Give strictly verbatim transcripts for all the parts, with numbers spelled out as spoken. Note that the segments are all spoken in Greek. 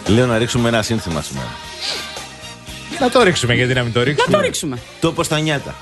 Λέω να ρίξουμε ένα σύνθημα σήμερα. Να το ρίξουμε, γιατί να μην το ρίξουμε. Να το ρίξουμε. Το πως τα νιάτα.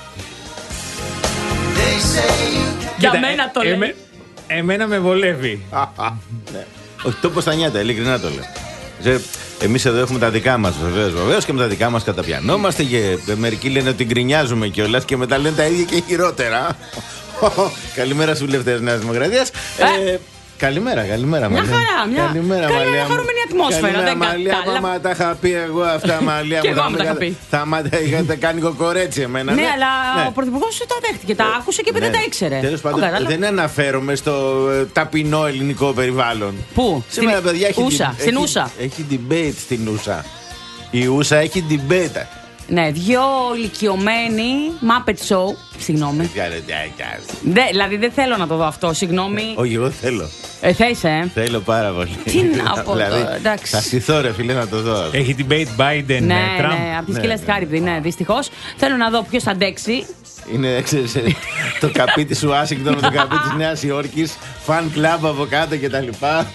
Για μένα το λέει. Εμέ, εμένα με βολεύει. Ναι. Όχι, το πως τα νιάτα, ειλικρινά το λέω. Εμείς εδώ έχουμε τα δικά μας, βεβαίως, βεβαίως, και με τα δικά μας καταπιανόμαστε. Και μερικοί λένε ότι γκρινιάζουμε κιόλας και μετά λένε τα ίδια και χειρότερα. Καλημέρα στους βουλευτές Νέας Δημοκρατίας. Ε, καλημέρα, καλημέρα. Μια χαρά, μια καλημέρα, καλημέρα, χαρούμενη ατμόσφαιρα. Καλημέρα, Δεν Μαλία, άμα τα είχα πει εγώ αυτά, Μαλία. Και εγώ μου τα είχα πει. Θα μ' είχατε κάνει κοκορέτσι εμένα. Ναι, αλλά ο πρωθυπουργός σου τα δέχτηκε, τα άκουσε και δεν τα ήξερε. Τέλος πάντων, δεν αναφέρομαι στο ταπεινό ελληνικό περιβάλλον. Πού? Σήμερα, παιδιά, έχει Ούσα, στην Ούσα. Έχει debate στην Ούσα. Η Ούσα έχει debate. Ναι, δυο ηλικιωμένοι Muppet Show. Συγγνώμη. Δε, δηλαδή δεν θέλω να το δω αυτό, συγγνώμη. Όχι, εγώ θέλω. Ε, θες, ε. Θέλω πάρα πολύ. Τι να πω τώρα, εντάξει. Θα στηθώ, ρε φίλε, να το δω. Έχει debate Biden, Ναι, Trump. ναι, από τη σκύλα στη χάρη, ναι, δυστυχώς. Θέλω να δω ποιος θα αντέξει. Είναι, ξέρεις, το καπί της Ουάσιγκτον με το καπί της Νέας Υόρκης, fan club από κάτω και τα λοιπά.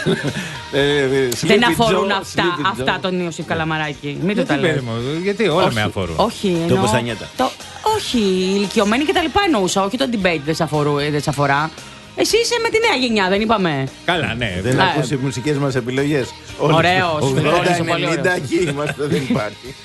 Δεν αφορούν αυτά, αυτά τον Ιωσήφ Καλαμαράκη. Μην το τα λέω. Γιατί όλα με αφορούν. Όχι, Το πως θα νιάτα. Όχι, οι ηλικιωμένοι και τα λοιπά εννοούσα, όχι το debate δεν σε αφορά. Εσύ είσαι με τη νέα γενιά, δεν είπαμε. Καλά, ναι. Δεν ακούσει οι μουσικές μας επιλογές. Ωραίος, ογδόντα ενενήντα και είμαστε, δεν υπάρχει.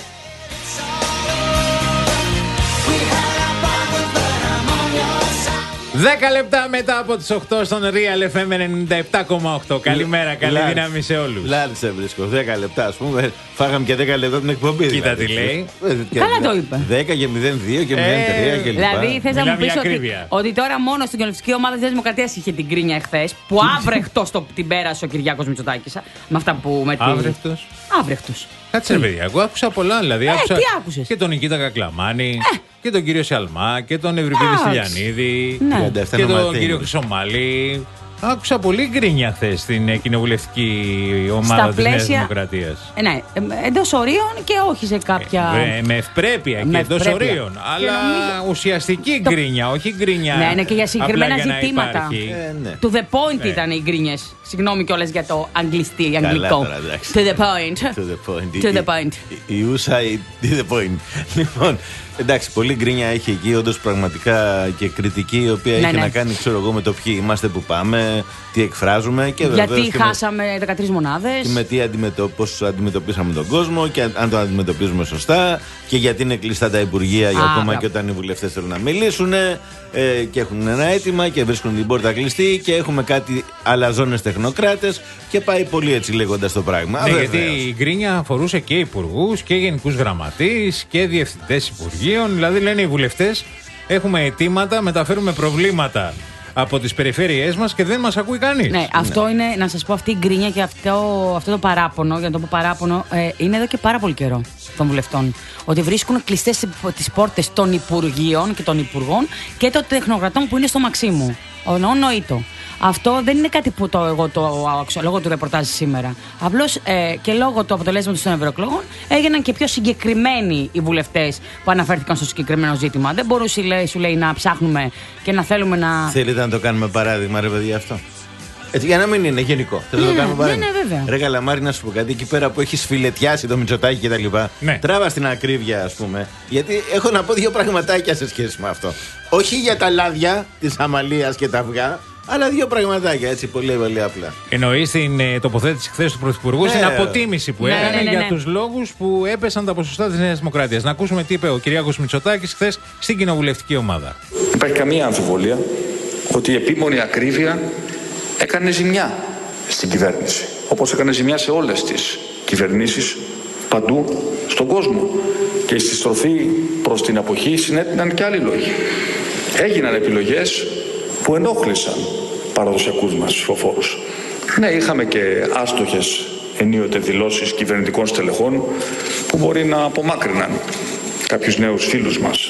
Δέκα λεπτά μετά από τις οκτώ στον Real εφ εμ ενενήντα επτά κόμμα οκτώ. Καλημέρα, καλή Λάρ. δύναμη σε όλους. Λάρισε βρίσκω, δέκα λεπτά ας πούμε. Φάγαμε και δέκα λεπτά την εκπομπή. Κοίτα δηλαδή. τι λέει. Καλά το είπε. δέκα και μηδέν δύο και μηδέν τρία και λοιπά. Δηλαδή θες να μου Μιλάμε πεις για ότι, ακρίβεια. ότι τώρα μόνο στην κοινωνιστική ομάδα της Δημοκρατίας είχε την κρίνια εχθές, που άβρεχτος το, την πέρασε ο Κυριάκος Μητσοτάκης. Με αυτά που με την... Άβρεχτος. Άβρεχτος. Κάτσε ρε παιδιά, εγώ άκουσα πολλά. Δηλαδή, Ε, άκουσα τι άκουσες? και τον Νικήτα Κακλαμάνη Ε. και τον κύριο Σαλμά και τον Ευρυπίδη Εντάξει. Στυλιανίδη Ναι. τριάντα επτά και τον νοματέοι. κύριο Χρυσομάλη. Άκουσα πολύ γκρίνια χθες στην ε, κοινοβουλευτική ομάδα Στα της Νέας πλαίσια- Δημοκρατίας. Ε, ναι, ε, εντός ορίων και όχι σε κάποια. Ε, με ευπρέπεια Με και εντός ευπρέπεια. ορίων. Και Αλλά νομίζω- ουσιαστική Το- γκρίνια, όχι γκρίνια. Ναι, ναι, και για συγκεκριμένα απλά για να ζητήματα. υπάρχει. Ε, ναι. To the point Ναι. ήταν οι γκρίνιες. Συγγνώμη κιόλας για το αγγλιστή, Καλά αγγλικό. τώρα, εντάξει. To the point. To the point. To the Η- point. Η η Ούσα, η- to the point. Λοιπόν, εντάξει, πολύ γκρίνια έχει εκεί, όντως πραγματικά και κριτική, η οποία Ναι, έχει ναι. να κάνει, ξέρω εγώ, με το ποιοι είμαστε, που πάμε, τι εκφράζουμε και βεβαίως Γιατί και με- χάσαμε δεκατρείς μονάδες. και με τι αντιμετω... πώς αντιμετωπίσαμε τον κόσμο και αν, αν το αντιμετωπίζουμε σωστά και γιατί είναι κλειστά τα υπουργεία για Α, ακόμα μπράβο. και όταν οι βουλευτές θέλουν να μιλήσουν ε, και έχουν ένα αίτημα και βρίσκουν την πόρτα κλειστή και έχουμε κάτι αλαζόνες τεχνοκράτες και πάει πολύ έτσι λέγοντας το πράγμα. Ναι, Βεβαίως. γιατί η γκρίνια αφορούσε και υπουργούς και γενικούς γραμματείς και διευθυντές υπουργείων. Δηλαδή λένε οι βουλευτές έχουμε αιτήματα, μεταφέρουμε προβλήματα από τις περιφέρειές μας και δεν μας ακούει κανείς. Ναι, αυτό είναι, να σας πω, αυτή η γκρίνια και αυτό, αυτό το παράπονο, για να το πω παράπονο, ε, είναι εδώ και πάρα πολύ καιρό των βουλευτών. Ότι βρίσκουν κλειστές τις πόρτες των υπουργείων και των υπουργών και των τεχνοκρατών που είναι στο Μαξίμου. Ονοήτο. Αυτό δεν είναι κάτι που το, εγώ το άκουσα λόγω του ρεπορτάζ σήμερα. Απλώς ε, και λόγω του αποτελέσματος των ευρωεκλογών έγιναν και πιο συγκεκριμένοι οι βουλευτές που αναφέρθηκαν στο συγκεκριμένο ζήτημα. Δεν μπορούσε, λέει, σου λέει, να ψάχνουμε και να θέλουμε να. Θέλετε να το κάνουμε παράδειγμα, ρε παιδιά, αυτό. Έτσι, για να μην είναι γενικό. Θέλω να το Ναι, κάνουμε ναι, παράδειγμα. ναι, βέβαια. Ρε Καλαμάρη, να σου πω κάτι. Εκεί πέρα που έχει φιλετιάσει το Μητσοτάκη και τα λοιπά. Ναι. Τράβα στην ακρίβεια, ας πούμε. Γιατί έχω να πω δύο πραγματάκια σε σχέση με αυτό. Όχι για τα λάδια τη Αμαλία και τα αυγά, αλλά δύο πραγματάκια έτσι πολύ, πολύ απλά. Εννοείς την ε, τοποθέτηση χθες του Πρωθυπουργού Ναι. στην αποτίμηση που Ναι, έκανε ναι, ναι, ναι. για τους λόγους που έπεσαν τα ποσοστά της Νέας Δημοκρατίας. Να ακούσουμε τι είπε ο Κυριάκος Μητσοτάκης χθες στην κοινοβουλευτική ομάδα. Υπάρχει καμία αμφιβολία ότι η επίμονη ακρίβεια έκανε ζημιά στην κυβέρνηση. Όπως έκανε ζημιά σε όλες τις κυβερνήσεις παντού στον κόσμο. Και στη στροφή προς την αποχή συνέτειναν και άλλοι λόγοι. Έγιναν επιλογές που ενόχλησαν παραδοσιακούς μας ψηφοφόρους. Ναι, είχαμε και άστοχες ενίοτε δηλώσεις κυβερνητικών στελεχών που μπορεί να απομάκρυναν κάποιους νέους φίλους μας.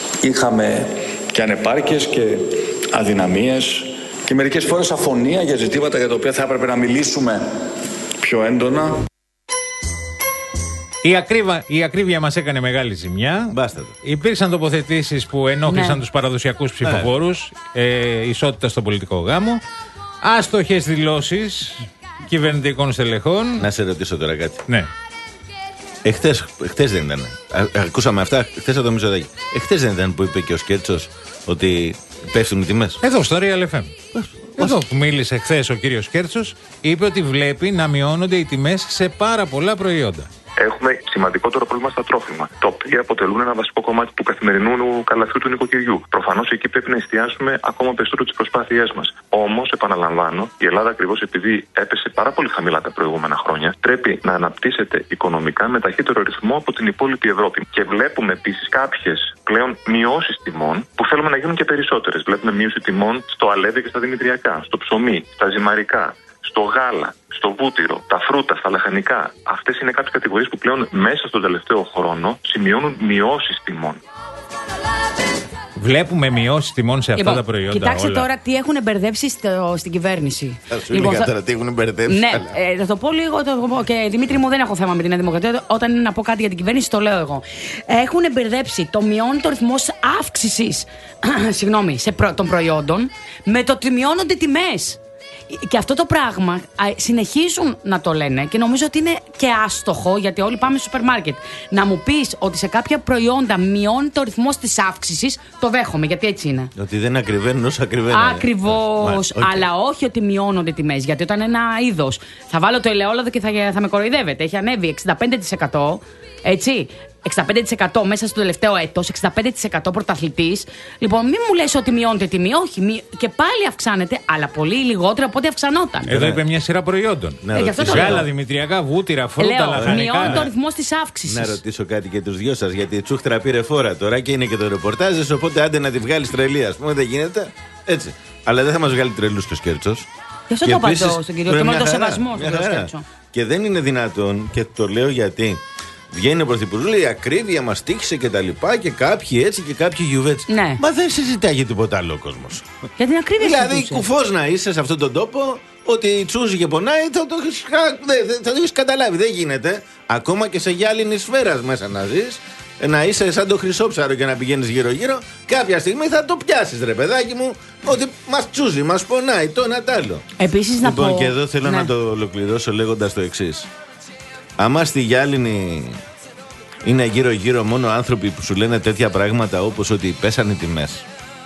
Είχαμε και ανεπάρκειες και αδυναμίες και μερικές φορές αφωνία για ζητήματα για τα οποία θα έπρεπε να μιλήσουμε πιο έντονα. Η, ακρίβα, η ακρίβεια μας έκανε μεγάλη ζημιά. Μπάστα το. Υπήρξαν τοποθετήσεις που ενόχλησαν Ναι. τους παραδοσιακούς ψηφοφόρους. Ε, ισότητα στο πολιτικό γάμο. Άστοχες δηλώσεις. κυβερνητικών στελεχών. Να σε ρωτήσω τώρα κάτι. Ναι. Εχθές, εχθές δεν ήταν. Α, ακούσαμε αυτά χθες από το Μητσοτάκη. Εχθές δεν ήταν που είπε και ο Σκέρτσος ότι πέφτουν οι τιμές. Εδώ στο Real εφ εμ. Εδώ που μίλησε χθες ο κύριος Σκέρτσος, είπε ότι βλέπει να μειώνονται οι τιμές σε πάρα πολλά προϊόντα. Έχουμε σημαντικότερο πρόβλημα στα τρόφιμα, τα οποία αποτελούν ένα βασικό κομμάτι του καθημερινού καλαθιού του νοικοκυριού. Προφανώς εκεί πρέπει να εστιάσουμε ακόμα περισσότερο τις προσπάθειές μας. Όμως, επαναλαμβάνω, η Ελλάδα ακριβώς επειδή έπεσε πάρα πολύ χαμηλά τα προηγούμενα χρόνια, πρέπει να αναπτύσσεται οικονομικά με ταχύτερο ρυθμό από την υπόλοιπη Ευρώπη. Και βλέπουμε επίσης κάποιες πλέον μειώσεις τιμών που θέλουμε να γίνουν και περισσότερες. Βλέπουμε μείωση τιμών στο αλεύρι και στα δημητριακά, στο ψωμί, στα ζυμαρικά, στο γάλα, στο βούτυρο, τα φρούτα, στα λαχανικά. Αυτές είναι κάποιες κατηγορίες που πλέον μέσα στον τελευταίο χρόνο σημειώνουν μειώσεις τιμών. Βλέπουμε μειώσεις τιμών σε αυτά λοιπόν, τα προϊόντα. Κοιτάξτε όλα. τώρα τι έχουν μπερδέψει στο, στην κυβέρνηση. Θα σου Λοιπόν, έλεγα θα- τώρα τι έχουν μπερδέψει. Ναι, αλλά- ε, θα το πω λίγο. Το, το πω. Και Δημήτρη μου, δεν έχω θέμα με την Νέα Δημοκρατία. Όταν είναι να πω κάτι για την κυβέρνηση, το λέω εγώ. Έχουν μπερδέψει το μειώνεται ο ρυθμός αύξησης συγγνώμη, σε προ, των προϊόντων με το ότι μειώνονται τιμές. Και αυτό το πράγμα α, συνεχίζουν να το λένε και νομίζω ότι είναι και άστοχο, γιατί όλοι πάμε στο σούπερ μάρκετ. Να μου πεις ότι σε κάποια προϊόντα μειώνεται ο ρυθμός της αύξησης, το δέχομαι, γιατί έτσι είναι. Ότι δεν ακριβένουν όσο ακριβένουν. Ακριβώς. Οκ. Αλλά όχι ότι μειώνονται τιμές. Γιατί όταν ένα είδος. Θα βάλω το ελαιόλαδο και θα, θα με κοροϊδεύετε. Έχει ανέβει εξήντα πέντε τοις εκατό. Έτσι. εξήντα πέντε τοις εκατό μέσα στο τελευταίο έτος. εξήντα πέντε τοις εκατό πρωταθλητής. Λοιπόν, μην μου λες ότι μειώνεται τιμή. Όχι. Μη... Και πάλι αυξάνεται, αλλά πολύ λιγότερο από ό,τι αυξανόταν. Εδώ είπε μια σειρά προϊόντων. Να Ε, γι' αυτό ρωτήσω- το λέω. Γάλα, δημητριακά, βούτυρα, φρούτα, Λέω, λαχανικά. μειώνεται ο ρυθμός της αύξησης. Να ρωτήσω κάτι και τους δυο σας, γιατί η Τσούχτρα πήρε φόρα τώρα και είναι και το ρεπορτάζ, οπότε άντε να τη βγάλει τρελή, ας πούμε, δεν γίνεται. Έτσι. Αλλά δεν θα μας βγάλει τρελούς και ο Σκέρτσος. Γι' αυτό Και το απαντώ επίσης, στον κύριο βρε, και με μια το χαρά, σεβασμό στον μια κύριο χαρά. Σκέρτσο. Και δεν είναι δυνατόν, και το λέω γιατί βγαίνει ο Πρωθυπουργός, λέει ακρίβεια μας τύχησε και τα λοιπά, και κάποιοι έτσι και κάποιοι γιουβέτσι. Ναι. Μα δεν συζητάει για τίποτα άλλο ο κόσμος. Για την ακρίβεια Δηλαδή, συζητούσε. κουφός να είσαι σε αυτόν τον τόπο, ότι τσούζει και πονάει, θα το έχεις χα- δεν- δεν- θα το έχεις καταλάβει. Δεν γίνεται. Ακόμα και σε γυάλινη σφαίρα μέσα να ζεις, να είσαι σαν το χρυσόψαρο και να πηγαίνεις γύρω-γύρω, κάποια στιγμή θα το πιάσεις, ρε παιδάκι μου, ότι μας τσούζει, μας πονάει, το ένα τ' άλλο. Επίσης να Λοιπόν, πω. και εδώ θέλω Ναι. να το ολοκληρώσω λέγοντας το εξής. Άμα στη γυάλινη είναι γύρω-γύρω μόνο άνθρωποι που σου λένε τέτοια πράγματα όπως ότι πέσανε οι τιμές,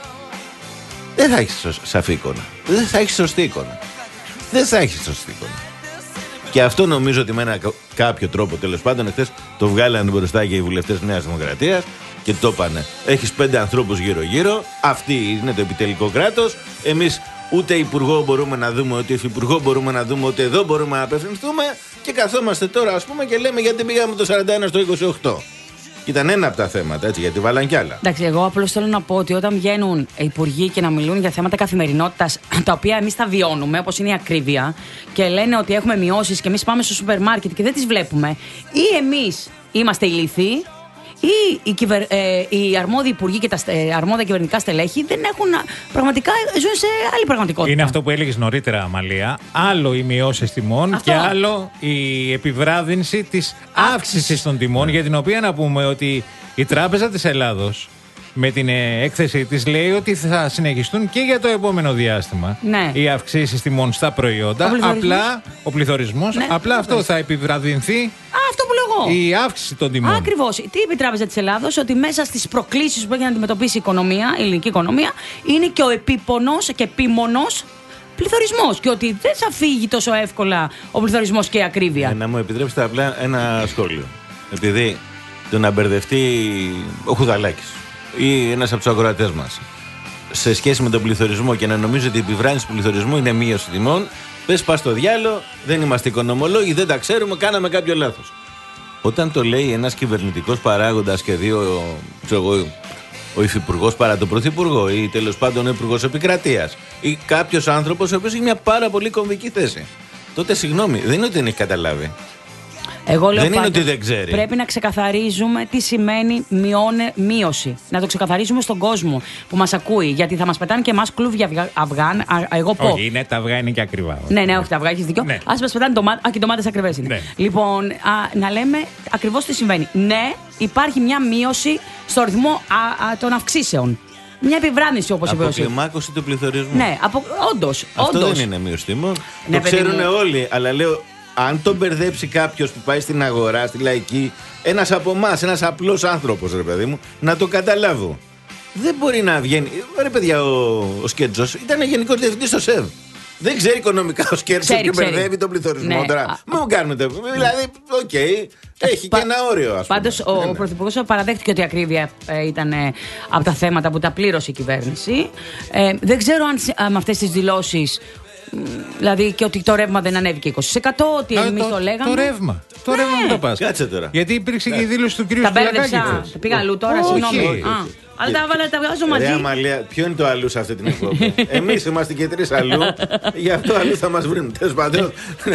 δεν θα έχεις σω- σαφή εικόνα. Δεν θα έχεις σωστή εικόνα. Δεν θα έχεις σωστή εικόνα. Και αυτό νομίζω ότι με ένα κα- κάποιο τρόπο, τέλος πάντων, εχθές το βγάλανε μπροστά και οι βουλευτές Νέας Δημοκρατίας και το είπανε. Έχεις πέντε ανθρώπους γύρω-γύρω, αυτή είναι το επιτελικό κράτος. Εμείς ούτε υπουργό μπορούμε να δούμε, ούτε υφυπουργό μπορούμε να δούμε, ούτε εδώ μπορούμε να απευθυνθούμε. Και καθόμαστε τώρα, ας πούμε, και λέμε γιατί πήγαμε το σαράντα ένα στο είκοσι οκτώ. Και ήταν ένα από τα θέματα, έτσι, γιατί βάλαν κι άλλα. Εντάξει, εγώ απλώς θέλω να πω ότι όταν βγαίνουν υπουργοί και να μιλούν για θέματα καθημερινότητας, τα οποία εμείς τα βιώνουμε, όπως είναι η ακρίβεια, και λένε ότι έχουμε μειώσεις και εμείς πάμε στο σούπερ μάρκετ και δεν τις βλέπουμε, ή εμείς είμαστε ηλίθιοι, ή οι, κυβερ, ε, οι αρμόδιοι υπουργοί και τα στε, αρμόδια κυβερνητικά στελέχη δεν έχουν. α, Πραγματικά ζουν σε άλλη πραγματικότητα. Είναι αυτό που έλεγες νωρίτερα, Αμαλία. Άλλο οι μειώσεις τιμών Αυτό. και άλλο η επιβράδυνση της αύξησης των τιμών, για την οποία να πούμε ότι η Τράπεζα της Ελλάδος με την ε, έκθεση της λέει ότι θα συνεχιστούν και για το επόμενο διάστημα Ναι. οι αυξήσεις τιμών στα προϊόντα. Ο πληθωρισμός. Απλά ο πληθωρισμός, Ναι, απλά αυτό ακριβώς. θα επιβραδυνθεί Α, αυτό που λέω εγώ. η αύξηση των τιμών. Ακριβώς. Τι είπε η Τράπεζα της Ελλάδος, ότι μέσα στις προκλήσεις που έχει να αντιμετωπίσει η οικονομία, η ελληνική οικονομία, είναι και ο επίπονος και επίμονος πληθωρισμός. Και ότι δεν θα φύγει τόσο εύκολα ο πληθωρισμός και η ακρίβεια. Ε, να μου επιτρέψετε απλά ένα σχόλιο. Επειδή το να μπερδευτεί ο Χουδαλάκης ή ένας από τους ακροατές μας σε σχέση με τον πληθωρισμό και να νομίζει ότι η επιβράδυνση του πληθωρισμού είναι μείωση τιμών, πες πας στο διάλο, δεν είμαστε οικονομολόγοι, δεν τα ξέρουμε, κάναμε κάποιο λάθος. Όταν το λέει ένας κυβερνητικός παράγοντας και δύο, ξέρω εγώ, ο υφυπουργός παρά τον πρωθυπουργό ή τέλος πάντων ο υπουργός επικρατείας ή κάποιος άνθρωπος ο οποίος έχει μια πάρα πολύ κομβική θέση, τότε συγγνώμη, δεν είναι ότι δεν έχει καταλάβει. Εγώ λέω Δεν είναι πάντως, ότι δεν ξέρει. Πρέπει να ξεκαθαρίζουμε τι σημαίνει μειώνε, μείωση. Να το ξεκαθαρίζουμε στον κόσμο που μας ακούει. Γιατί θα μας πετάνε και εμάς κλούβια αυγα- αυγάν. Α, εγώ πω. Όχι, είναι, τα αυγά είναι και ακριβά. Ναι, ναι, όχι τα αυγά, έχεις δίκιο. Ναι. Ας μας πετάνε ντομάτες. Α, και οι ντομάτες ακριβές είναι. Ναι. Λοιπόν, α, να λέμε ακριβώς τι συμβαίνει. Ναι, υπάρχει μια μείωση στο ρυθμό α, α, των αυξήσεων. Μια επιβράδυνση, όπως είπε ο Σίλ. Αποκλιμάκωση του πληθωρισμού. Ναι, απο... όντως. Αυτό όντως. δεν είναι μείωση τιμών. Ναι, το ξέρουν μου. όλοι. Αλλά λέω, αν τον μπερδέψει κάποιος που πάει στην αγορά, στη λαϊκή, ένας από εμάς, ένας απλός άνθρωπος, ρε παιδί μου, να το καταλάβω. Δεν μπορεί να βγαίνει. Ρε παιδιά, ο, ο Σκέτζος ήταν γενικός διευθυντής στο ΣΕΒ. Δεν ξέρει οικονομικά ο Σκέτζος και μπερδεύει τον πληθωρισμό ναι. τώρα. Μην μου κάνετε. Δηλαδή, οκ, okay, έχει Πα... και ένα όριο, ας πούμε. Πάντως, ο, ο Πρωθυπουργός παραδέχτηκε ότι η ακρίβεια ε, ήταν ε, από τα θέματα που τα πλήρωσε η κυβέρνηση. Ε, δεν ξέρω αν ε, με αυτές τις δηλώσεις. Δηλαδή και ότι το ρεύμα δεν ανέβηκε είκοσι τοις εκατό, ότι εμείς το, το λέγαμε. Το ρεύμα. Το ρεύμα ναι. μην το πας. Κάτσε τώρα. Γιατί υπήρξε και η δήλωση του κυρίου Τα Σκυλακάκη. μπέρδεψα. Πήγα αλλού τώρα, συγγνώμη. Αλλά τα βάλα, τα βγάζω μαζί. Ρε Αμαλία, ποιο είναι το αλλού σε αυτή την εκπομπή? Εμείς είμαστε και τρεις αλλού. Γι' αυτό αλλού θα μας βρουν. Τέλος πάντων.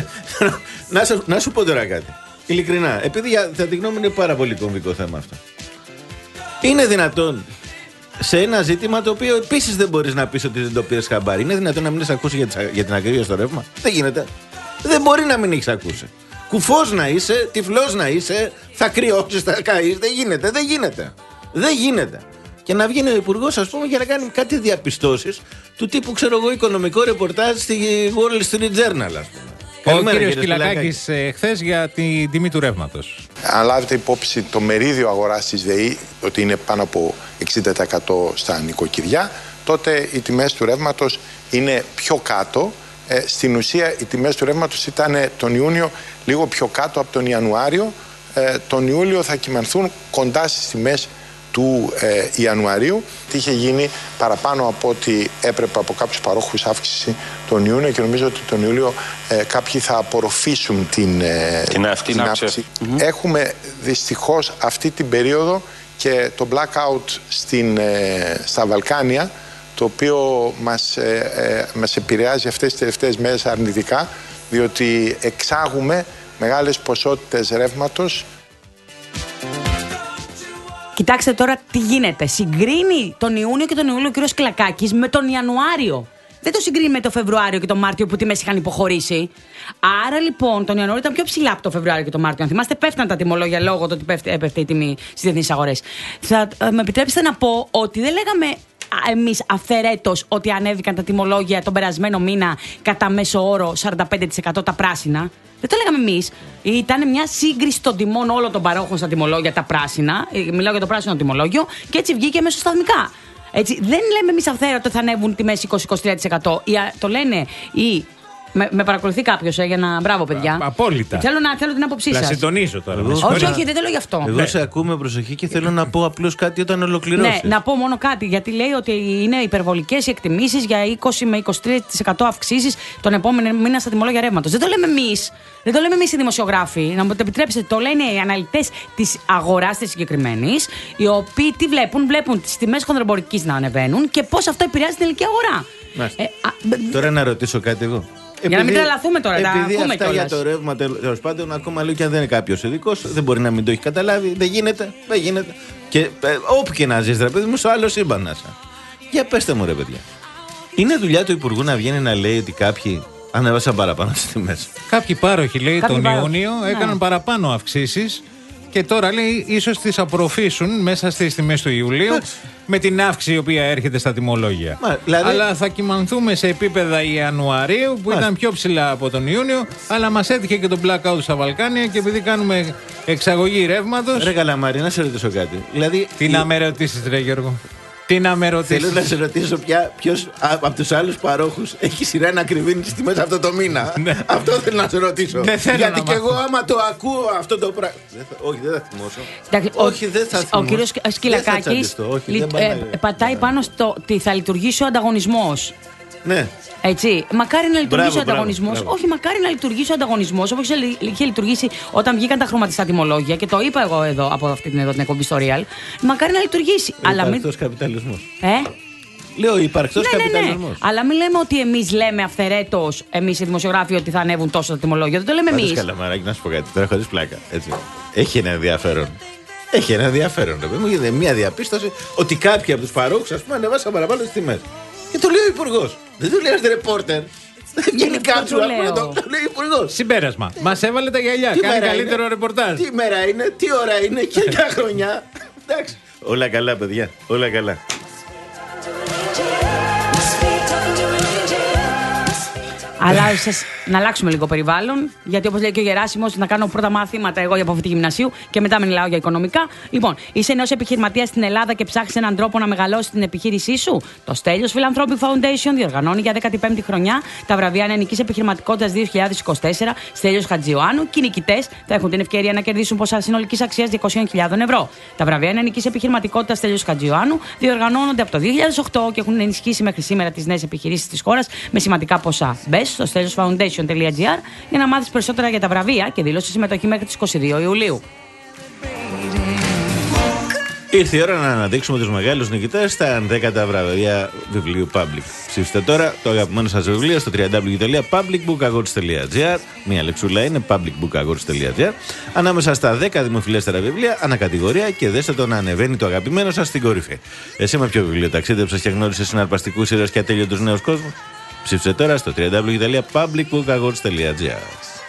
Να σου πω τώρα κάτι. Ειλικρινά, επειδή θα τη γνώμη είναι πάρα πολύ κομβικό θέμα αυτό. Είναι δυνατόν σε ένα ζήτημα το οποίο επίσης δεν μπορείς να πεις ότι δεν το πήρες χαμπάρι. Είναι δυνατόν να μην έχεις ακούσει για, τις, για την ακρίβεια στο ρεύμα? Δεν γίνεται. Δεν μπορεί να μην έχεις ακούσει. Κουφός να είσαι, τυφλός να είσαι, θα κρυώσεις, θα καείς. Δεν γίνεται, δεν γίνεται. Δεν γίνεται. Και να βγαίνει ο υπουργός, ας πούμε, για να κάνει κάτι διαπιστώσεις του τύπου, ξέρω εγώ, οικονομικό ρεπορτάζ στη Wall Street Journal, ας πούμε. Ο κύριος Σκυλακάκης χθες για την τιμή του ρεύματος. Αν λάβετε υπόψη το μερίδιο αγοράς της ΔΕΗ, ότι είναι πάνω από εξήντα τοις εκατό στα νοικοκυριά, τότε οι τιμές του ρεύματος είναι πιο κάτω. Ε, στην ουσία οι τιμές του ρεύματος ήταν τον Ιούνιο λίγο πιο κάτω από τον Ιανουάριο. Ε, τον Ιούλιο θα κυμανθούν κοντά στις τιμές του ε, Ιανουαρίου. Τι είχε γίνει παραπάνω από ό,τι έπρεπε από κάποιους παρόχους αύξηση τον Ιούνιο και νομίζω ότι τον Ιούλιο ε, κάποιοι θα απορροφήσουν την, ε, την, την αύξηση. Mm-hmm. Έχουμε δυστυχώς αυτή την περίοδο και το blackout στην, ε, στα Βαλκάνια, το οποίο μας, ε, ε, μας επηρεάζει αυτές τις τελευταίες μέρες αρνητικά, διότι εξάγουμε μεγάλες ποσότητες ρεύματος. Κοιτάξτε τώρα τι γίνεται. Συγκρίνει τον Ιούνιο και τον Ιούλιο ο κ. Σκυλακάκης με τον Ιανουάριο. Δεν το συγκρίνει με τον Φεβρουάριο και τον Μάρτιο που τιμές είχαν υποχωρήσει. Άρα λοιπόν τον Ιανουάριο ήταν πιο ψηλά από τον Φεβρουάριο και τον Μάρτιο. Αν θυμάστε, πέφτανε τα τιμολόγια λόγω του ότι έπεφτε η τιμή στις διεθνείς αγορές. Θα ε, με επιτρέψετε να πω ότι δεν λέγαμε εμείς αυθαιρέτως ότι ανέβηκαν τα τιμολόγια τον περασμένο μήνα κατά μέσο όρο σαράντα πέντε τοις εκατό τα πράσινα. Δεν το λέγαμε εμείς. Ήταν μια σύγκριση των τιμών όλων των παρόχων στα τιμολόγια, τα πράσινα. Μιλάω για το πράσινο τιμολόγιο και έτσι βγήκε μεσοσταθμικά. Έτσι, δεν λέμε εμείς αυθαίρετα ότι θα ανέβουν οι τιμές είκοσι με είκοσι τρία τοις εκατό. Το λένε οι. Με, με παρακολουθεί κάποιος, ε, για να. Μπράβο, παιδιά. Α, απόλυτα. Θέλω, να, θέλω την άποψή σας. Να συντονίσω τώρα. Όχι, όχι, δεν το λέω γι' αυτό. Εγώ σε ακούω με προσοχή και θέλω να πω απλώς κάτι όταν ολοκληρώσεις. Ναι, να πω μόνο κάτι. Γιατί λέει ότι είναι υπερβολικές οι εκτιμήσεις για είκοσι με είκοσι τρία τοις εκατό αυξήσεις τον επόμενο μήνα στα τιμολόγια ρεύματος. Δεν το λέμε εμείς. Δεν το λέμε εμείς οι δημοσιογράφοι. Να μου το επιτρέψετε, το λένε οι αναλυτές της αγοράς της συγκεκριμένης, οι οποίοι τι βλέπουν, βλέπουν τις τιμές χονδροεμπορικής να ανεβαίνουν και πώς αυτό επηρεάζει την ελληνική αγορά. Ε, α, Τώρα να ρωτήσω κάτι εγώ. Για επειδή, να μην τρελαθούμε τώρα, τα επειδή ακούμε αυτά κιόλας. Για το ρεύμα, τέλος πάντων, ακόμα λέω και αν δεν είναι κάποιος ειδικός, δεν μπορεί να μην το έχει καταλάβει. Δεν γίνεται, δεν γίνεται. Και ε, όπου και να ζεις, ρε παιδί μου, στο άλλο σύμπαν να είσαι. Για πέστε μου, ρε παιδιά. Είναι δουλειά του Υπουργού να βγαίνει να λέει ότι κάποιοι ανέβασαν παραπάνω στις τιμές? Κάποιοι πάροχοι, λέει, Κάποιοι τον πάροχοι. Ιούνιο Ναι. έκαναν παραπάνω αυξήσεις. Και τώρα λέει ίσως τις απορροφήσουν μέσα στις τιμές του Ιουλίου. Εντάξει. Με την αύξηση η οποία έρχεται στα τιμολόγια. Μα, δηλαδή- Αλλά θα κυμανθούμε σε επίπεδα Ιανουαρίου που Μάλιστα. ήταν πιο ψηλά από τον Ιούνιο. Αλλά μας έτυχε και το blackout στα Βαλκάνια και επειδή κάνουμε εξαγωγή ρεύματος. Ρε Καλαμάρη, να σε ρωτήσω κάτι. Δηλαδή, Τι να με ρωτήσεις, ρε Γιώργο. Τι να με ρωτήσεις. θέλω να σε ρωτήσω πια ποιος από τους άλλους παρόχους έχει σειρά να κρυβίνει τις τιμές αυτό το μήνα. Ναι. Αυτό θέλω να σε ρωτήσω. Δεν θέλω Γιατί να και εγώ μάθω. άμα το ακούω αυτό το πράγμα. Όχι, δεν θα θυμώσω. Εντάξει, Όχι, δεν θα Ο θυμώσω. κύριος Δεν θα Σκυλακάκης τσαντιστώ, όχι, λι- δεν πάει ε, να- πατάει πάνω στο ότι θα λειτουργήσει ο ανταγωνισμός. Ναι. Έτσι. Μακάρι να λειτουργήσει Μπράβο, ο ανταγωνισμός. μπράβο, Όχι, μακάρι να λειτουργήσει ο ανταγωνισμός όπως είχε- είχε λειτουργήσει όταν βγήκαν τα χρωματιστά τιμολόγια και το είπα εγώ εδώ από αυτή την, εδώ, την εκπομπή στο Real. Μακάρι να λειτουργήσει. Ο Αλλά μην. υπαρκτός καπιταλισμός. Ε? Λέω υπαρκτός Ναι, ναι, ναι. καπιταλισμός. Αλλά μην λέμε ότι εμείς λέμε αυθαιρέτως, εμείς οι δημοσιογράφοι, ότι θα ανέβουν τόσο τα τιμολόγια. Δεν το λέμε Πάντως, εμείς. Καλαμαράκι, να σου πω κάτι τώρα χωρίς πλάκα. Έτσι. Έχει ένα ενδιαφέρον. Έχει ένα ενδιαφέρον. Ρε παιδί μου, γίνεται μια διαπίστωση ότι κάποιοι από τους παρόχους, ας πούμε, ανεβάσαν παραπάνω τις τιμές. Και το λέει ο Υπουργός. Δεν το λέει ένας ρεπόρτερ. Δεν βγαίνει αυτό κάτσου, το ας πούμε, λέω. το, το λέει ο Υπουργός. Συμπέρασμα. Μας έβαλε τα γυαλιά. Τι Κάνει μέρα καλύτερο είναι? ρεπορτάζ. Τι μέρα είναι, τι ώρα είναι και ποια χρονιά. Εντάξει. Όλα καλά, παιδιά. Όλα καλά. Αλλά σας, να αλλάξουμε λίγο περιβάλλον, γιατί όπως λέει και ο Γεράσιμος, να κάνω πρώτα μαθήματα εγώ για αποφύτη γυμνασίου και μετά μιλάω για οικονομικά. Λοιπόν, είσαι νέος επιχειρηματίας στην Ελλάδα και ψάχνεις έναν τρόπο να μεγαλώσεις την επιχείρησή σου. Το Στέλιος Philanthropic Foundation διοργανώνει για δέκατη πέμπτη χρονιά τα βραβεία Νεανικής Επιχειρηματικότητας δύο χιλιάδες είκοσι τέσσερα Στέλιος Χατζιωάννου και οι νικητές θα έχουν την ευκαιρία να κερδίσουν ποσά συνολικής αξίας διακόσιες χιλιάδες ευρώ. Τα βραβεία Νεανικής Επιχειρηματικότητας Στέλιος Χατζιωάννου διοργανώνονται από το δύο χιλιάδες οκτώ και έχουν ενισχύσει μέχρι σήμερα τις νέες επιχειρήσεις της χώρας με σημαντικά ποσά. Μπες στο στέλιος φάουντέισιον τελεία τζι άρ για να μάθεις περισσότερα για τα βραβεία και δήλωσε συμμετοχή μέχρι τις είκοσι δύο Ιουλίου. Ήρθε η ώρα να αναδείξουμε τους μεγάλους νικητές στα ενδέκατα βραβεία βιβλίου Public. Ψήφιστε τώρα το αγαπημένο σας βιβλίο στο double-u double-u double-u τελεία public book awards τελεία τζι άρ. Μία λεξούλα είναι public book awards τελεία τζι άρ. Ανάμεσα στα δέκα δημοφιλέστερα βιβλία, ανακατηγορία και δέστε το να ανεβαίνει το αγαπημένο σας στην κορυφή. Εσύ με ποιο βιβλίο ταξίδεψες και γνώρισες συναρπαστικούς ήρωες και ατέλειωτους νέους κόσμους? Ψήφισε τώρα στο double-u double-u double-u τελεία public book awards τελεία τζι άρ.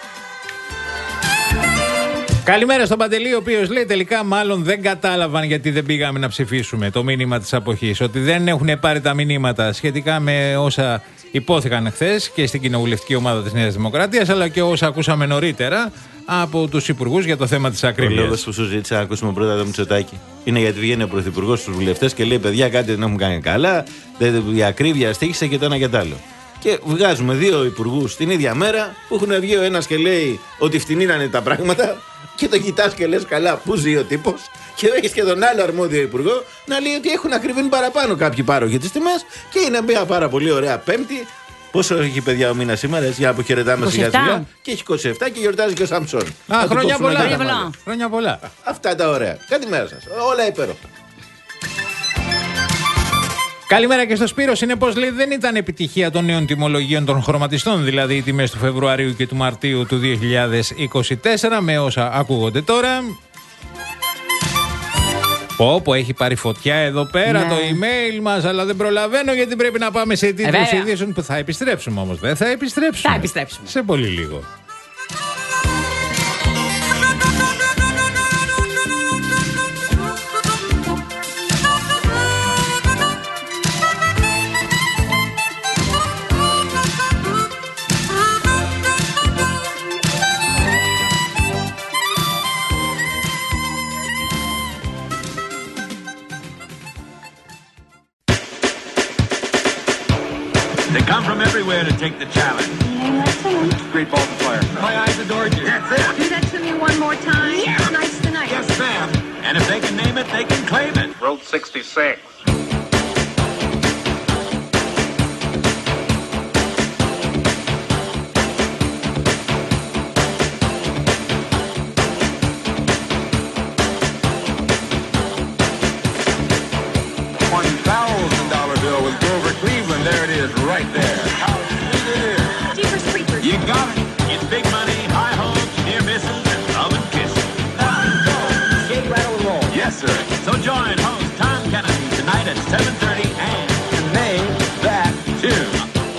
Καλημέρα στον Παντελή, ο οποίος λέει τελικά μάλλον δεν κατάλαβαν γιατί δεν πήγαμε να ψηφίσουμε το μήνυμα της αποχής. Ότι δεν έχουν πάρει τα μηνύματα σχετικά με όσα υπόθηκαν χθες και στην κοινοβουλευτική ομάδα της Νέας Δημοκρατίας, αλλά και όσα ακούσαμε νωρίτερα από τους υπουργούς για το θέμα της ακρίβειας. Ο λόγος που σου ζήτησα να ακούσουμε πρώτα το Μητσοτάκη είναι γιατί βγαίνει ο πρωθυπουργός στους βουλευτές και λέει: παιδιά, κάτι δεν έχουν κάνει καλά. Η ακρίβεια στήχησε και το ένα και το άλλο. Και βγάζουμε δύο υπουργούς την ίδια μέρα που έχουν βγει ο ένας και λέει ότι φτηνίνανε τα πράγματα. Και το κοιτάς και λες καλά, πού ζει ο τύπος. Και έχεις και τον άλλο αρμόδιο υπουργό να λέει ότι έχουν ακριβήνει παραπάνω κάποιοι πάροχοι τις τιμές. Και είναι μια πάρα πολύ ωραία Πέμπτη. Πόσο έχει παιδιά ο μήνας σήμερα, έτσι, για να αποχαιρετάμε σιγά σιγά. Και έχει είκοσι επτά και γιορτάζει και ο Σαμψόν. Α, χρόνια πολλά. Χρόνια πολλά. Χρόνια πολλά. Αυτά τα ωραία. Καλημέρα σας. Όλα υπέροχα. Καλημέρα και στο Σπύρο. Συνεπώς λέει δεν ήταν επιτυχία των νέων τιμολογίων των χρωματιστών, δηλαδή οι τιμές του Φεβρουαρίου και του Μαρτίου του δύο χιλιάδες είκοσι τέσσερα με όσα ακούγονται τώρα. Πω πω έχει πάρει φωτιά εδώ πέρα ναι. Το email μας, αλλά δεν προλαβαίνω γιατί πρέπει να πάμε σε τίτλους ειδήσεων που θα επιστρέψουμε όμως. Δεν θα επιστρέψουμε. Θα επιστρέψουμε. Σε πολύ λίγο. They come from everywhere to take the challenge. Great ball to fire. My eyes adored you. That's it. Do that to me one more time. Yeah. Tonight's the night. Yes, ma'am. And if they can name it, they can claim it. Road sixty-six. One thousand dollar bill with Grover Cleveland. There it is, right there. How sweet it is. Jeepers creepers. You got it. It's big money, high hopes, near misses, and love and kisses. Skate, rattle, and roll. Yes, sir. So join host Tom Kennedy tonight at seven thirty and name that tune.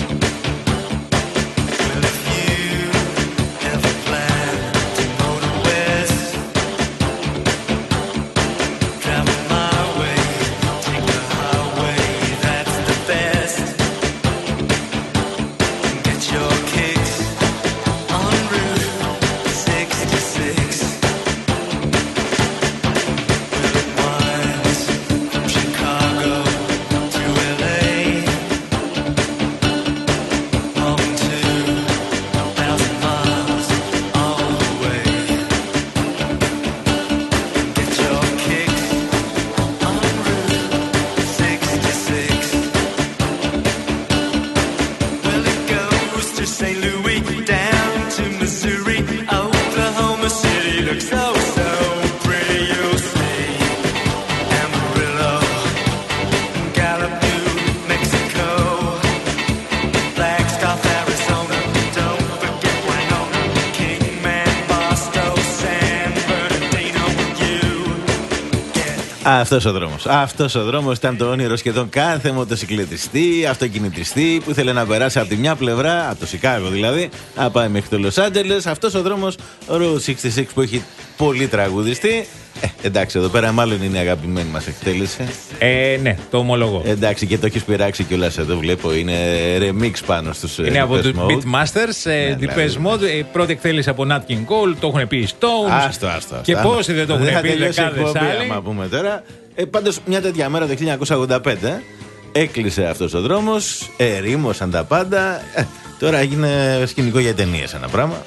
Αυτός ο δρόμος. Αυτός ο δρόμος ήταν το όνειρο σχεδόν κάθε μοτοσυκλετιστή, αυτοκινητιστή που ήθελε να περάσει από τη μια πλευρά, από το Σικάγο δηλαδή, να πάει μέχρι το Λος Άντζελες. Αυτός ο δρόμος, ο Route εξήντα έξι που έχει πολύ τραγουδιστεί, Ε, εντάξει, εδώ πέρα μάλλον είναι η αγαπημένη μας εκτέλεση. Ε, ναι, το ομολογώ. Ε, εντάξει, και το έχει πειράξει κιόλας εδώ, βλέπω. Είναι remix πάνω στους. Είναι από τους Beatmasters, Ναι, Depeche δηλαδή. Mode. Η πρώτη εκτέλεση από Nat King Cole, το έχουν πει οι Stones. Άστο, άστο. Και πόσοι δεν το έχουν πει δεκάδες άλλοι. Άμα πούμε τώρα. Ε, πάντως, μια τέτοια μέρα το χίλια εννιακόσια ογδόντα πέντε έκλεισε αυτός ο δρόμος, ερήμωσαν τα πάντα. Ε, τώρα έγινε σκηνικό για ταινίες ένα πράγμα.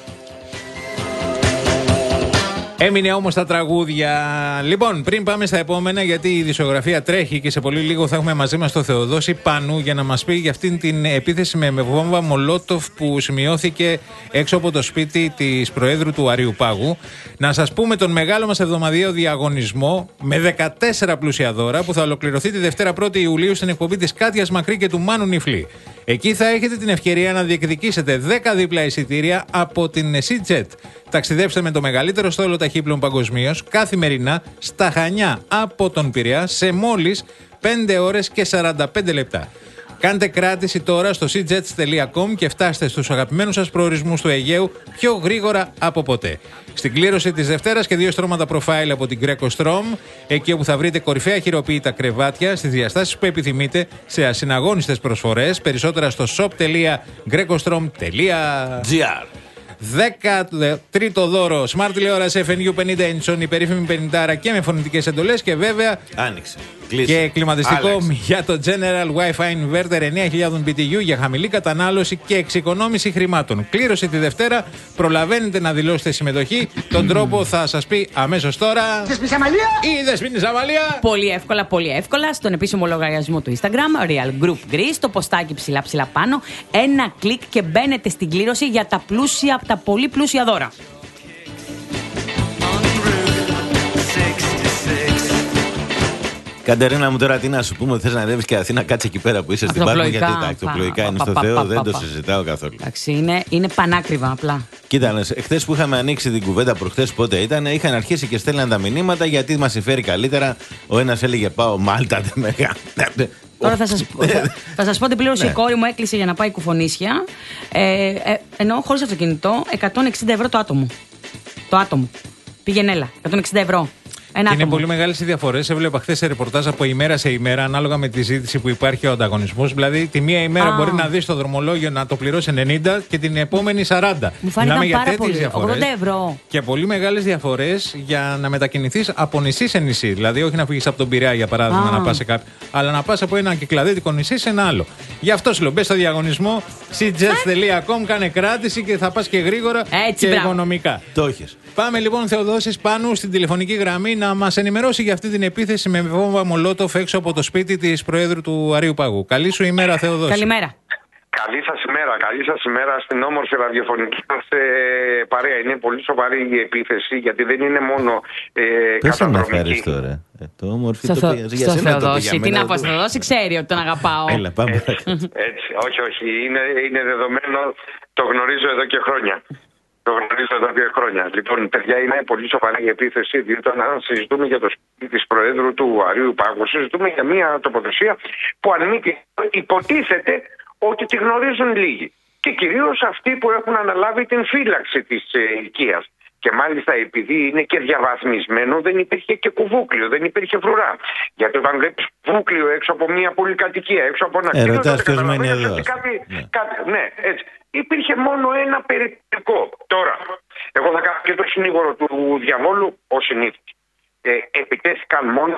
Έμεινε όμως τα τραγούδια. Λοιπόν, πριν πάμε στα επόμενα, γιατί η δισογραφία τρέχει και σε πολύ λίγο θα έχουμε μαζί μας τον Θεοδόση Πάνου για να μας πει για αυτήν την επίθεση με βόμβα Μολότοφ που σημειώθηκε έξω από το σπίτι της Προέδρου του Αριουπάγου. Να σας πούμε τον μεγάλο μας εβδομαδιαίο διαγωνισμό με δεκατέσσερα πλούσια δώρα που θα ολοκληρωθεί τη Δευτέρα πρώτη Ιουλίου στην εκπομπή της Κάτιας Μακρύ και του Μάνου Νιφλή. Εκεί θα έχετε την ευκαιρία να διεκδικήσετε δέκα δίπλα εισιτήρια από την EasyJet. Ταξιδέψτε με το μεγαλύτερο στόλο ταχύπλων παγκοσμίως καθημερινά στα Χανιά από τον Πειραιά σε μόλις πέντε ώρες και σαράντα πέντε λεπτά. Κάντε κράτηση τώρα στο σι τζετς τελεία κομ και φτάστε στους αγαπημένους σας προορισμούς του Αιγαίου πιο γρήγορα από ποτέ. Στην κλήρωση της Δευτέρας και δύο στρώματα profile από την Greco Strom, εκεί όπου θα βρείτε κορυφαία χειροποίητα κρεβάτια στις διαστάσεις που επιθυμείτε σε ασυναγώνιστες προσφορές. Περισσότερα στο shop τελεία grecostrom τελεία gr. δεκατρίτο δώρο Smart τηλεόραση εφ εν γιου πενήντα inch, η περίφημη πενήντα και με φωνητικές εντολές και βέβαια άνοιξε. Και κλιματιστικό Άλλαξε. για το General Wi-Fi Inverter εννέα χιλιάδες μπι τι γιου για χαμηλή κατανάλωση και εξοικονόμηση χρημάτων. Κλήρωση τη Δευτέρα. Προλαβαίνετε να δηλώσετε συμμετοχή. Τον τρόπο θα σας πει αμέσως τώρα. Η Δεσποινή Ζαμαλία. Πολύ εύκολα, πολύ εύκολα. Στον επίσημο λογαριασμό του Instagram, Real Group Greece, το ποστάκι ψηλά ψηλά πάνω. Ένα κλικ και μπαίνετε στην κλήρωση για τα πλούσια, τα πολύ πλούσια δώρα. Κατερίνα μου, τώρα τι να σου πούμε, θες να ανέβεις και Αθήνα, κάτσε εκεί πέρα που είσαι στην Πάτμο, γιατί τα ακτοπλοϊκά είναι στο Θεό, δεν το συζητάω καθόλου. Εντάξει, είναι, είναι πανάκριβα απλά. Κοίτα, χθες που είχαμε ανοίξει την κουβέντα, προχθές πότε ήταν, είχαν αρχίσει και στέλναν τα μηνύματα γιατί μας συμφέρει καλύτερα. Ο ένας έλεγε πάω Μάλτα, δεν με. Τώρα θα σας, θα, θα σας πω την πλήρωση. Η κόρη μου έκλεισε για να πάει Κουφονίσια. Ε, ε, ενώ χωρίς αυτοκίνητο, εκατόν εξήντα ευρώ το άτομο. Το άτομο. Πήγαινε, έλα. εκατόν εξήντα ευρώ. Ένα είναι πολύ μεγάλες οι διαφορές. Έβλεπα χθες σε ρεπορτάζ από ημέρα σε ημέρα, ανάλογα με τη ζήτηση που υπάρχει ο ανταγωνισμός. Δηλαδή, τη μία ημέρα Α. μπορεί να δει στο δρομολόγιο να το πληρώσει ενενήντα και την επόμενη σαράντα. Μου φάνηκαν Μιλάμε πάρα για τέτοιες πολύ. διαφορές. ογδόντα ευρώ. Και πολύ μεγάλες διαφορές για να μετακινηθείς από νησί σε νησί. Δηλαδή, όχι να φύγεις από τον Πειραιά για παράδειγμα Α. να πας σε κάποιο, αλλά να πας από ένα κυκλαδίτικο νησί σε ένα άλλο. Γι' αυτό σου λέω, μπες στο διαγωνισμό σι τζετς τελεία κομ, κάνε κράτηση και θα πας και γρήγορα Έτσι, και μπράβο. οικονομικά. Το έχεις. Πάμε λοιπόν, Θεοδόσης Πάνου, στην τηλεφωνική γραμμή να μας ενημερώσει για αυτή την επίθεση με βόμβα Μολότοφ έξω από το σπίτι της Προέδρου του Αριουπάγου. Καλή σου ημέρα, Θεοδόση. Καλημέρα. Καλή σας ημέρα, καλή σας ημέρα στην όμορφη ραδιοφωνική μας ε, παρέα. Είναι πολύ σοβαρή η επίθεση γιατί δεν είναι μόνο ε, Πες να με καταδρομική. ευχαριστώ, ρε. Ε, το όμορφη Στο, το Θεο- πήγα. Για στο σένα το Θεοδόση. πήγα, Τι εμένα να πω, το- Θεοδόση, ξέρει ότι τον αγαπάω. Έλα, πάμε. Έτσι, όχι, όχι, είναι, είναι δεδομένο, το γνωρίζω εδώ και χρόνια. Το γνωρίζω εδώ και χρόνια. Λοιπόν, παιδιά, είναι πολύ σοβαρή η επίθεση, διότι όταν συζητούμε για το σπίτι της Προέδρου του Αριουπάγου, συζητούμε για μια τοποθεσία που αν μη τι υποτίθεται ότι τη γνωρίζουν λίγοι. Και κυρίως αυτοί που έχουν αναλάβει την φύλαξη της ε, οικίας. Και μάλιστα επειδή είναι και διαβαθμισμένο, δεν υπήρχε και κουβούκλιο, δεν υπήρχε φρουρά. Γιατί όταν βλέπεις κουβούκλιο έξω από μια πολυκατοικία, έξω από ένα Ε, κτίριο, ρωτάς τότε ποιος μένει καταλαβαίνεις εδώ, ότι ας πούμε. κάτι, Ναι. κάτι, ναι, έτσι. Υπήρχε μόνο ένα περιπτικό. Τώρα, εγώ θα κάνω και το συνήγορο του διαβόλου ως συνήθως. Ε, επιτέθηκαν μόνο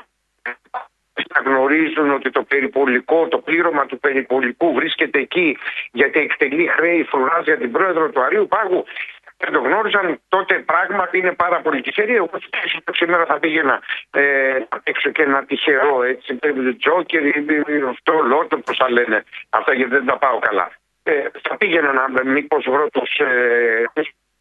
να γνωρίζουν ότι το περιπολικό, το πλήρωμα του περιπολικού βρίσκεται εκεί γιατί εκτελεί χρέη φρουράς για την Πρόεδρο του Αριουπάγου. Δεν το γνώριζαν, τότε πράγματι είναι πάρα πολύ τυχερή. Εγώ σήμερα θα πήγαινα ε, έξω και ένα τυχερό έτσι, τζόκερ ή αυτό, λότο, πώς θα λένε αυτά, γιατί δεν τα πάω καλά. Ε, θα πήγαινα να μήπως βρω τους... Ε,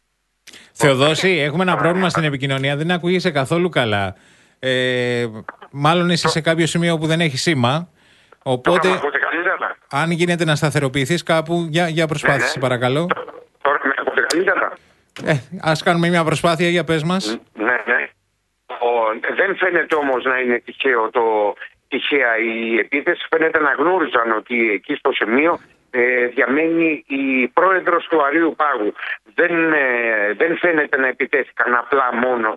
Θεοδόση, έχουμε ένα πρόβλημα στην επικοινωνία. Δεν ακούγεσαι καθόλου καλά. Ε, μάλλον είσαι σε κάποιο σημείο που δεν έχει σήμα. Οπότε, Τώρα με ακούτε καλύτερα. αν γίνεται να σταθεροποιηθείς κάπου, για, για προσπάθηση, Ναι, ναι. παρακαλώ. Τώρα με ακούτε καλύτερα. Ε, ας κάνουμε μια προσπάθεια, για πες μας. Ναι, ναι. Ο, δεν φαίνεται όμως να είναι τυχαίο το, τυχαία η επίθεση. Φαίνεται να γνώριζαν ότι εκεί στο σημείο ε, διαμένει η πρόεδρος του Αριουπάγου. Δεν, ε, δεν φαίνεται να επιτέθηκαν απλά μόνο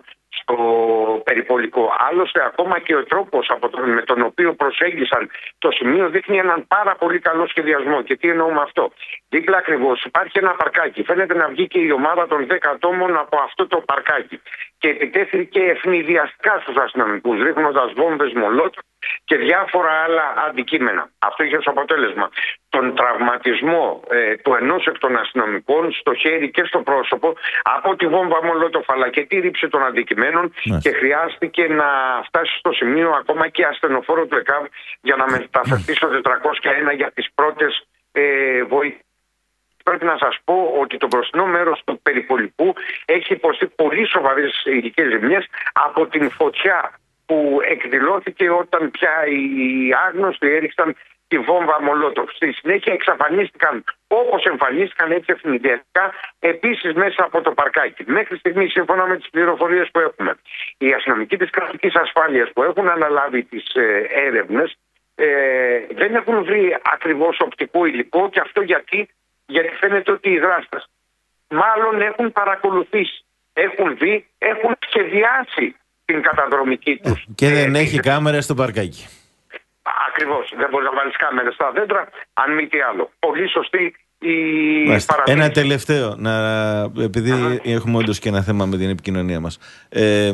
στο περιπολικό. Άλλωστε, ακόμα και ο τρόπος από τον, με τον οποίο προσέγγισαν το σημείο δείχνει έναν πάρα πολύ καλό σχεδιασμό. Και τι εννοώ με αυτό? Δίπλα ακριβώς υπάρχει ένα παρκάκι. Φαίνεται να βγει και η ομάδα των δέκα ατόμων από αυτό το παρκάκι. Και επιτέθηκε ευνηδιαστικά στους αστυνομικούς, ρίχνοντας βόμβες μολότοφ και διάφορα άλλα αντικείμενα. Αυτό είχε ως αποτέλεσμα τον τραυματισμό ε, του ενός εκ των αστυνομικών στο χέρι και στο πρόσωπο από τη βόμβα μολότοφ, αλλά και τη ρήψη των αντικειμένων. Ναι. Και χρειάστηκε να φτάσει στο σημείο ακόμα και ασθενοφόρο του ΕΚΑΒ για να μεταφερθεί στο τετρακόσια ένα για τις πρώτες ε, βοήθειες. Πρέπει να σας πω ότι το μπροστινό μέρος του περιπολικού έχει υποστεί πολύ σοβαρές υλικές ζημιές από την φωτιά που εκδηλώθηκε όταν πια οι άγνωστοι έριξαν τη βόμβα μολότοφ. Στη συνέχεια εξαφανίστηκαν όπως εμφανίστηκαν έτσι ευνηδιαστικά επίσης μέσα από το παρκάκι. Μέχρι στιγμή, σύμφωνα με τις πληροφορίες που έχουμε, οι αστυνομικοί της κρατικής ασφάλειας που έχουν αναλάβει τις ε, έρευνες ε, δεν έχουν βρει ακριβώς οπτικό υλικό, και αυτό γιατί, γιατί φαίνεται ότι οι δράστες μάλλον έχουν παρακολουθήσει, έχουν δει, έχουν σχεδιάσει την καταδρομική τους. Και δεν ε, έχει ε, κάμερα στο παρκάκι. Ακριβώς. Δεν μπορεί να βάλεις κάμερα στα δέντρα, αν μη τι άλλο. Πολύ σωστή η παρατήρηση. Ένα τελευταίο, να, επειδή uh-huh. έχουμε όντως και ένα θέμα με την επικοινωνία μας. Ε,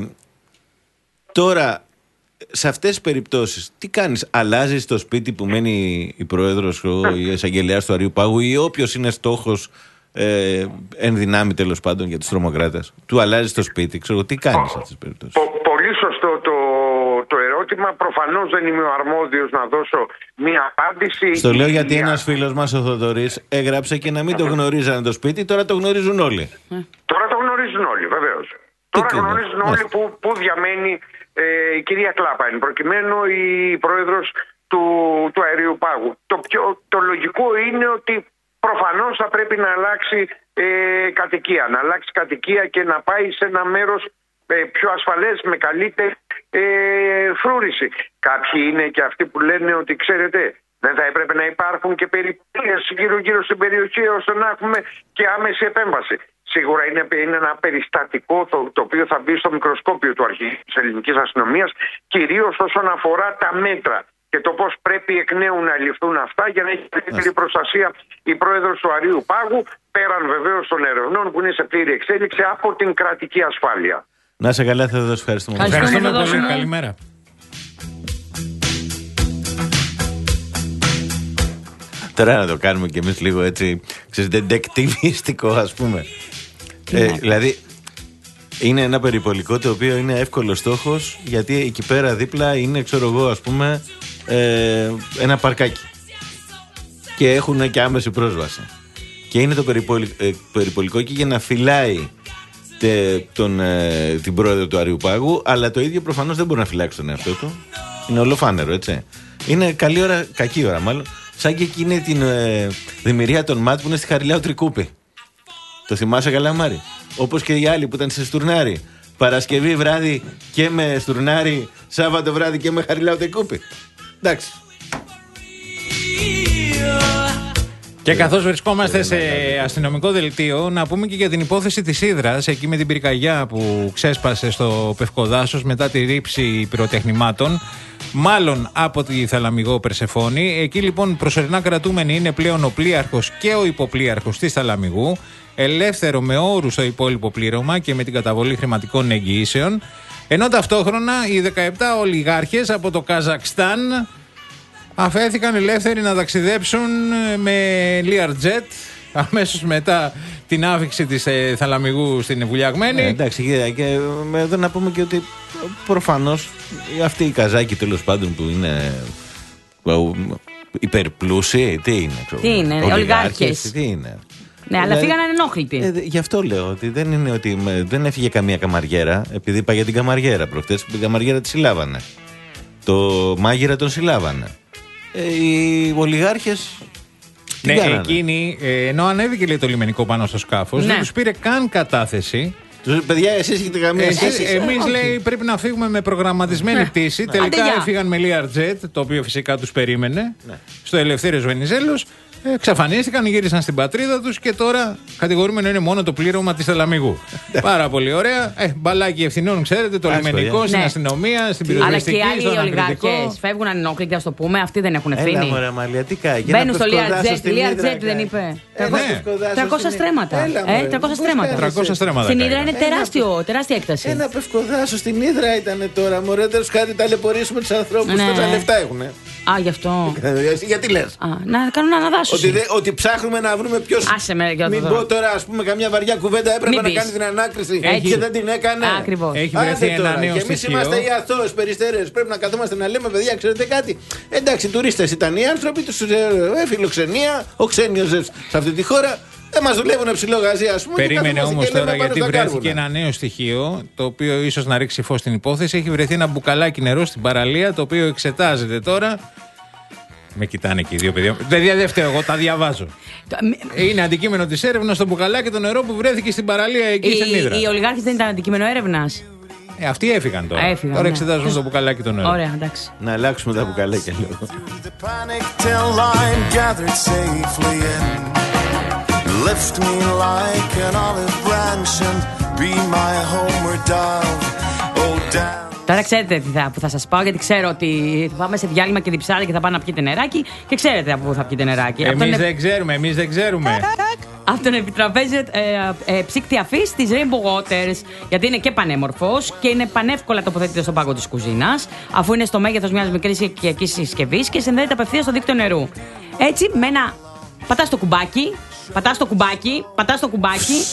τώρα, σε αυτές τις περιπτώσεις, τι κάνεις? Αλλάζεις το σπίτι που μένει η πρόεδρος, ο εισαγγελέας του Αρείου Πάγου ή όποιος είναι στόχος ε, εν δυνάμει τέλος πάντων για τους τρομοκράτες? Του αλλάζεις το σπίτι? Ξέρω, τι κάνεις σε αυτές τις περιπτώσεις? Πο, πολύ σωστό το, το ερώτημα. Προφανώς δεν είμαι ο αρμόδιος να δώσω μία απάντηση. Στο λέω γιατί ένας φίλος μας, ο Θοδωρής, έγραψε και να μην το γνωρίζανε το σπίτι, τώρα το γνωρίζουν όλοι. Τώρα το γνωρίζουν όλοι, βεβαίως. Τώρα γνωρίζουν όλοι που, που διαμένει ε, η κυρία Κλάπα, προκειμένου η πρόεδρος του, του Αερίου Πάγου. Το, πιο, το λογικό είναι ότι προφανώς θα πρέπει να αλλάξει ε, κατοικία. Να αλλάξει κατοικία και να πάει σε ένα μέρος ε, πιο ασφαλές, με καλύτερη ε, φρούρηση. Κάποιοι είναι και αυτοί που λένε ότι, ξέρετε, δεν θα έπρεπε να υπάρχουν και περιπτώσεις γύρω-γύρω στην περιοχή ώστε να έχουμε και άμεση επέμβαση. Σίγουρα είναι, είναι ένα περιστατικό το, το οποίο θα μπει στο μικροσκόπιο του αρχηγείου της ελληνικής αστυνομίας, κυρίως όσον αφορά τα μέτρα και το πώς πρέπει εκ νέου να ληφθούν αυτά για να έχει καλύτερη προστασία η πρόεδρος του Αρείου Πάγου, πέραν βεβαίως των ερευνών που είναι σε πλήρη εξέλιξη από την κρατική ασφάλεια. Να σε καλά, θα σας ευχαριστούμε. Ευχαριστούμε πολύ. Καλημέρα. Τώρα να το κάνουμε κι εμείς λίγο έτσι, ξέρετε, ντεκτιμιστικό, ας πούμε. Ε, δηλαδή, είναι ένα περιπολικό το οποίο είναι εύκολος στόχος, γιατί εκεί πέρα δίπλα είναι, ξέρω εγώ, ας πούμε, ε, ένα παρκάκι. Και έχουν και άμεση πρόσβαση. Και είναι το περιπολ, ε, περιπολικό και για να φυλάει τε, τον, ε, την πρόεδρο του Αρείου Πάγου, αλλά το ίδιο προφανώς δεν μπορεί να φυλάξει τον εαυτό του. Είναι ολοφάνερο, έτσι. Είναι καλή ώρα, κακή ώρα μάλλον. Σαν και εκείνη την ε, δημιουργία των ΜΑΤ που είναι στη Χαριλάου Τρικούπη. Το θυμάσαι καλά, Μάρη? Όπως και οι άλλοι που ήταν σε Στουρνάρι. Παρασκευή βράδυ και με Στουρνάρι, Σάββατο βράδυ και με Χαριλάου Τρικούπη. Εντάξει. Και καθώς βρισκόμαστε σε αστυνομικό δελτίο, να πούμε και για την υπόθεση της Ύδρας, εκεί με την πυρκαγιά που ξέσπασε στο Πευκοδάσος μετά τη ρήψη πυροτεχνημάτων, μάλλον από τη Θαλαμιγό Περσεφόνη. Εκεί λοιπόν προσωρινά κρατούμενοι είναι πλέον ο πλοίαρχος και ο υποπλοίαρχος της Θαλαμιγού, ελεύθερο με όρους το υπόλοιπο πλήρωμα και με την καταβολή χρηματικών εγγυήσεων, ενώ ταυτόχρονα οι δεκαεπτά ολιγάρχες από το Καζακστάν αφέθηκαν ελεύθεροι να ταξιδέψουν με Learjet αμέσως μετά την άφηξη της ε, Θαλαμιγού στην Βουλιαγμένη. Ε, εντάξει, και, και εδώ να πούμε και ότι προφανώς αυτοί οι Καζάκοι τέλος πάντων που είναι υπερπλούσιοι, τι είναι, ξέρω, τι είναι, ολιγάρχες, τι είναι. Ναι, αλλά φύγανε ανενόχλητοι. Ε, γι' αυτό λέω ότι δεν είναι ότι με, δεν έφυγε καμία καμαριέρα, επειδή είπα για την καμαριέρα προχτές, την καμαριέρα τη συλλάβανε. Το μάγειρα τον συλλάβανε. Ε, οι ολιγάρχες. Ναι, εκείνοι, ε, ενώ ανέβηκε λέει, το λιμενικό πάνω στο σκάφος, ναι, δεν τους πήρε καν κατάθεση. Παιδιά, εσείς έχετε καμία σχέση? Εμείς λέει πρέπει να φύγουμε με προγραμματισμένη ναι. πτήση. Ναι. Τελικά έφυγαν με Learjet, το οποίο φυσικά τους περίμενε, ναι, στο Ελευθέριος Βενιζέλος. Εξαφανίστηκαν, γύρισαν στην πατρίδα τους και τώρα κατηγορούμενο είναι μόνο το πλήρωμα της Θελαμιγού. Πάρα πολύ ωραία. Ε, μπαλάκι ευθυνών, ξέρετε, το λιμενικό, στην αστυνομία, στην πυροσβεστική, αλλά και στον άλλοι ανακριτικό. ολιγάρχες φεύγουν ανενόχλητοι, ας το πούμε, αυτοί δεν έχουν ευθύνη. Έλα μωρέ Αμαλία, τι κάνει. Μπαίνουν στο Learjet, δεν είπε. τριακόσια στρέμματα. τριακόσια στρέμματα. τριακόσια στρέμματα. Στην Ύδρα είναι τεράστιο, τεράστια έκταση. Ένα πευκοδάσο στην Ύδρα ήταν τώρα. Μωρέ, τέλος κάτι ταλαιπωρήσουμε τους ανθρώπους. Τόσα λεφτά έχουνε. Α, γι' αυτό. Γιατί λες? Α, να κάνουν αναδάσωση. Ότι, ότι ψάχνουμε να βρούμε ποιος. Άσε με, για το Μην δω. πω τώρα, ας πούμε, καμιά βαριά κουβέντα έπρεπε Μην να πεις. κάνει την ανάκριση Έχει. και δεν την έκανε. Ακριβώς. Έχει βρεθεί Άντε ένα τώρα. νέο Και εμείς στοιχείο. είμαστε οι αθώες περιστέρες. Πρέπει να καθόμαστε να λέμε, παιδιά, ξέρετε κάτι. Εντάξει, τουρίστες ήταν οι άνθρωποι, τους ε, ε, φιλοξενία, ο ξένιος σε αυτή τη χώρα. Δεν μας δουλεύουν ψηλογαζία, ας πούμε. Περίμενε όμως τώρα, γιατί βρέθηκε κάρβουνα. ένα νέο στοιχείο, το οποίο ίσως να ρίξει φως στην υπόθεση. Έχει βρεθεί ένα μπουκαλάκι νερό στην παραλία, το οποίο εξετάζεται τώρα. Με κοιτάνε και οι δύο παιδιά. Δεν διαδεύτε, εγώ τα διαβάζω. Είναι αντικείμενο της έρευνας στο μπουκαλάκι το νερό που βρέθηκε στην παραλία εκεί Οι, στην Ύδρα. οι ολιγάρχες δεν ήταν αντικείμενο έρευνας. Ε, αυτοί έφυγαν τώρα. Έφυγαν, τώρα ναι. εξετάζουν το μπουκαλάκι το νερό. Ωραία, εντάξει. Να αλλάξουμε τα μπουκαλάκια λίγο. Till I'm gathered safely in. Lift me like an olive branch and be my homeward dove. Oh, down. Τώρα ξέρετε τι θα, που θα σας πάω, γιατί ξέρω ότι θα πάμε σε διάλειμμα και διψάρι και θα πάμε να πιείτε νεράκι και ξέρετε από πού θα πιείτε νεράκι. Εμείς είναι... δεν ξέρουμε, εμείς δεν ξέρουμε. Από τον επιτραπέζιο ε, ε, ψύκτη αφής της Rainbow Waters. Γιατί είναι και πανέμορφος και είναι πανεύκολα τοποθετείται στον πάγκο της κουζίνας, αφού είναι στο μέγεθος μιας μικρής οικιακής συσκευής και συνδέεται απευθείας στο δίκτυο νερού. Έτσι, με ένα. Πατάς το κουμπάκι, πατάς το κουμπάκι, πατάς το κουμπάκι.